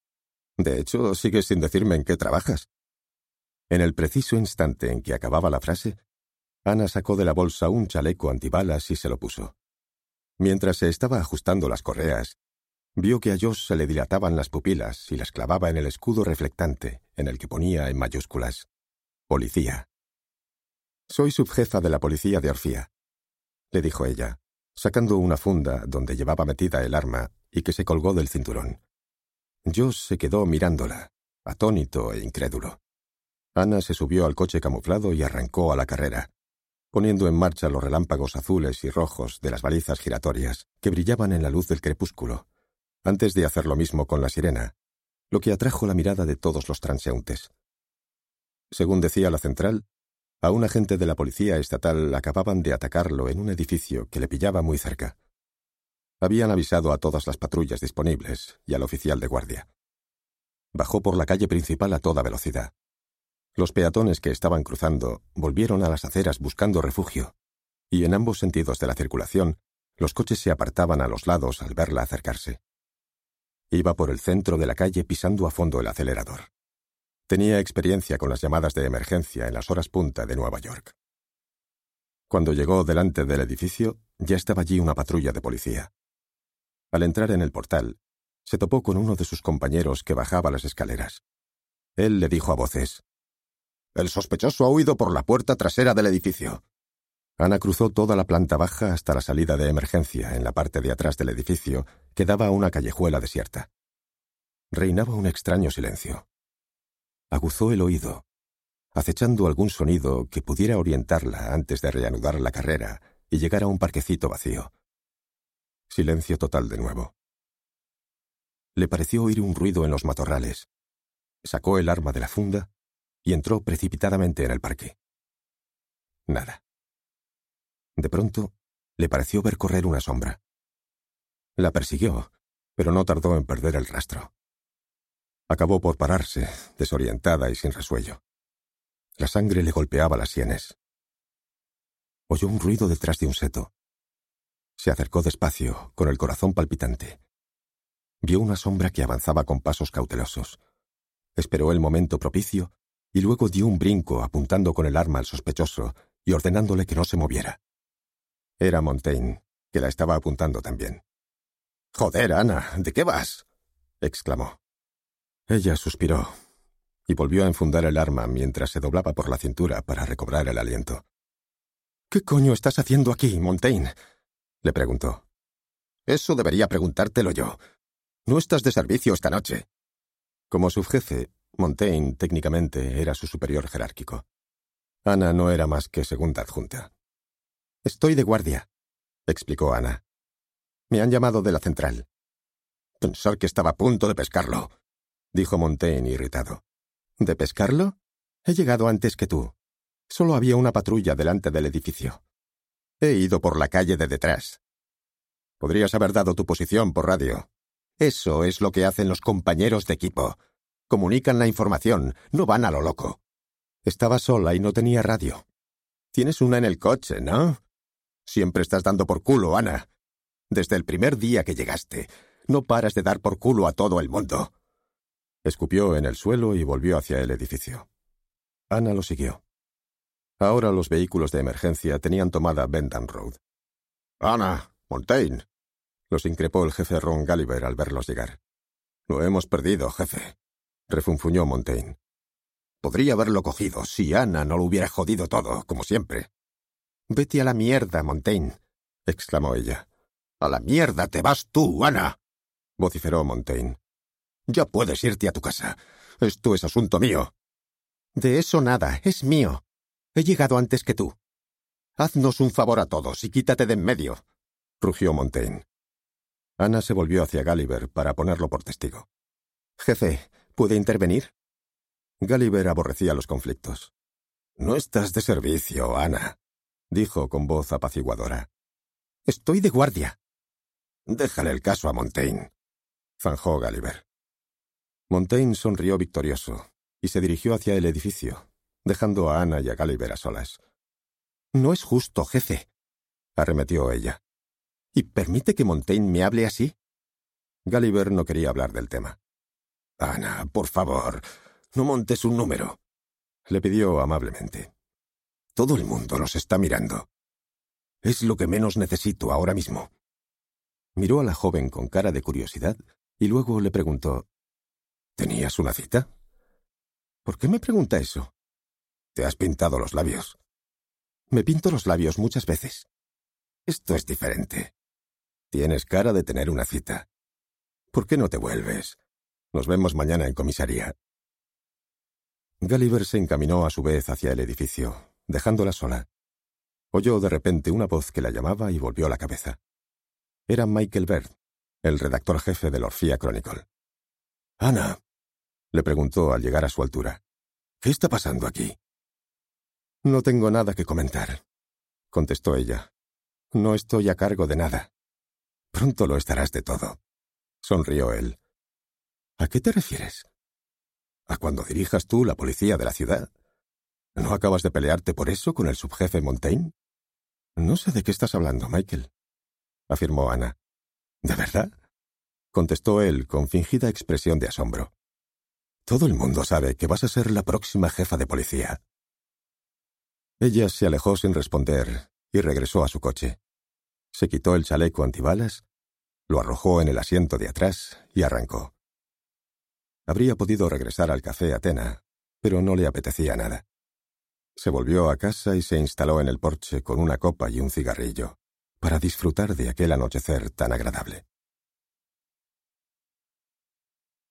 De hecho, sigues sin decirme en qué trabajas. En el preciso instante en que acababa la frase, Ana sacó de la bolsa un chaleco antibalas y se lo puso. Mientras se estaba ajustando las correas, vio que a Josh se le dilataban las pupilas y las clavaba en el escudo reflectante, en el que ponía en mayúsculas: Policía. Soy subjefa de la policía de Orfía, le dijo ella, sacando una funda donde llevaba metida el arma y que se colgó del cinturón. Josh se quedó mirándola, atónito e incrédulo. Ana se subió al coche camuflado y arrancó a la carrera, poniendo en marcha los relámpagos azules y rojos de las balizas giratorias que brillaban en la luz del crepúsculo, antes de hacer lo mismo con la sirena, lo que atrajo la mirada de todos los transeúntes. Según decía la central, a un agente de la policía estatal acababan de atacarlo en un edificio que le pillaba muy cerca. Habían avisado a todas las patrullas disponibles y al oficial de guardia. Bajó por la calle principal a toda velocidad. Los peatones que estaban cruzando volvieron a las aceras buscando refugio, y en ambos sentidos de la circulación, los coches se apartaban a los lados al verla acercarse. Iba por el centro de la calle pisando a fondo el acelerador. Tenía experiencia con las llamadas de emergencia en las horas punta de Nueva York. Cuando llegó delante del edificio, ya estaba allí una patrulla de policía. Al entrar en el portal, se topó con uno de sus compañeros que bajaba las escaleras. Él le dijo a voces: «El sospechoso ha huido por la puerta trasera del edificio». Ana cruzó toda la planta baja hasta la salida de emergencia en la parte de atrás del edificio, que daba a una callejuela desierta. Reinaba un extraño silencio. Aguzó el oído, acechando algún sonido que pudiera orientarla antes de reanudar la carrera y llegar a un parquecito vacío. Silencio total de nuevo. Le pareció oír un ruido en los matorrales. Sacó el arma de la funda y entró precipitadamente en el parque. Nada. De pronto, le pareció ver correr una sombra. La persiguió, pero no tardó en perder el rastro. Acabó por pararse, desorientada y sin resuello. La sangre le golpeaba las sienes. Oyó un ruido detrás de un seto. Se acercó despacio, con el corazón palpitante. Vio una sombra que avanzaba con pasos cautelosos. Esperó el momento propicio y luego dio un brinco apuntando con el arma al sospechoso y ordenándole que no se moviera. Era Montaigne, que la estaba apuntando también. «Joder, Ana, ¿de qué vas?», exclamó. Ella suspiró y volvió a enfundar el arma mientras se doblaba por la cintura para recobrar el aliento. «¿Qué coño estás haciendo aquí, Montaigne?», le preguntó. «Eso debería preguntártelo yo. No estás de servicio esta noche». Como subjefe, Montaigne técnicamente era su superior jerárquico. Ana no era más que segunda adjunta. «Estoy de guardia», explicó Ana. «Me han llamado de la central». «Pensar que estaba a punto de pescarlo», dijo Montaigne irritado. «¿De pescarlo? He llegado antes que tú. Solo había una patrulla delante del edificio. He ido por la calle de detrás. Podrías haber dado tu posición por radio. Eso es lo que hacen los compañeros de equipo. Comunican la información, no van a lo loco. Estaba sola y no tenía radio. Tienes una en el coche, ¿no? Siempre estás dando por culo, Ana. Desde el primer día que llegaste, no paras de dar por culo a todo el mundo». Escupió en el suelo y volvió hacia el edificio. Ana lo siguió. Ahora los vehículos de emergencia tenían tomada Bentham Road. «Ana, Montaigne», los increpó el jefe Ron Gulliver al verlos llegar. «Lo hemos perdido, jefe», refunfuñó Montaigne. «Podría haberlo cogido si Ana no lo hubiera jodido todo, como siempre». «Vete a la mierda, Montaigne», exclamó ella. «A la mierda te vas tú, Ana», vociferó Montaigne. «Ya puedes irte a tu casa. Esto es asunto mío». «De eso nada, es mío. He llegado antes que tú. Haznos un favor a todos y quítate de en medio», rugió Montaigne. Ana se volvió hacia Gulliver para ponerlo por testigo. «Jefe, ¿puede intervenir?» Gulliver aborrecía los conflictos. «No estás de servicio, Ana», dijo con voz apaciguadora. «Estoy de guardia». «Déjale el caso a Montaigne», zanjó Gulliver. Montaigne sonrió victorioso y se dirigió hacia el edificio, dejando a Ana y a Gulliver a solas. «No es justo, jefe», arremetió ella. «¿Y permite que Montaigne me hable así?» Gulliver no quería hablar del tema. «Ana, por favor, no montes un número», le pidió amablemente. «Todo el mundo nos está mirando. Es lo que menos necesito ahora mismo». Miró a la joven con cara de curiosidad y luego le preguntó: «¿Tenías una cita?» «¿Por qué me pregunta eso?» «Te has pintado los labios». «Me pinto los labios muchas veces». «Esto es diferente. Tienes cara de tener una cita. ¿Por qué no te vuelves? Nos vemos mañana en comisaría». Gulliver se encaminó a su vez hacia el edificio, dejándola sola. Oyó de repente una voz que la llamaba y volvió la cabeza. Era Michael Bird, el redactor jefe del Orphea Chronicle. «Ana», le preguntó al llegar a su altura, «¿qué está pasando aquí?» «No tengo nada que comentar», contestó ella. «No estoy a cargo de nada». «Pronto lo estarás de todo», sonrió él. «¿A qué te refieres?» «A cuando dirijas tú la policía de la ciudad. ¿No acabas de pelearte por eso con el subjefe Montaigne?» «No sé de qué estás hablando, Michael», afirmó Ana. «¿De verdad?», contestó él con fingida expresión de asombro. «Todo el mundo sabe que vas a ser la próxima jefa de policía». Ella se alejó sin responder y regresó a su coche. Se quitó el chaleco antibalas, lo arrojó en el asiento de atrás y arrancó. Habría podido regresar al café Athena, pero no le apetecía nada. Se volvió a casa y se instaló en el porche con una copa y un cigarrillo, para disfrutar de aquel anochecer tan agradable.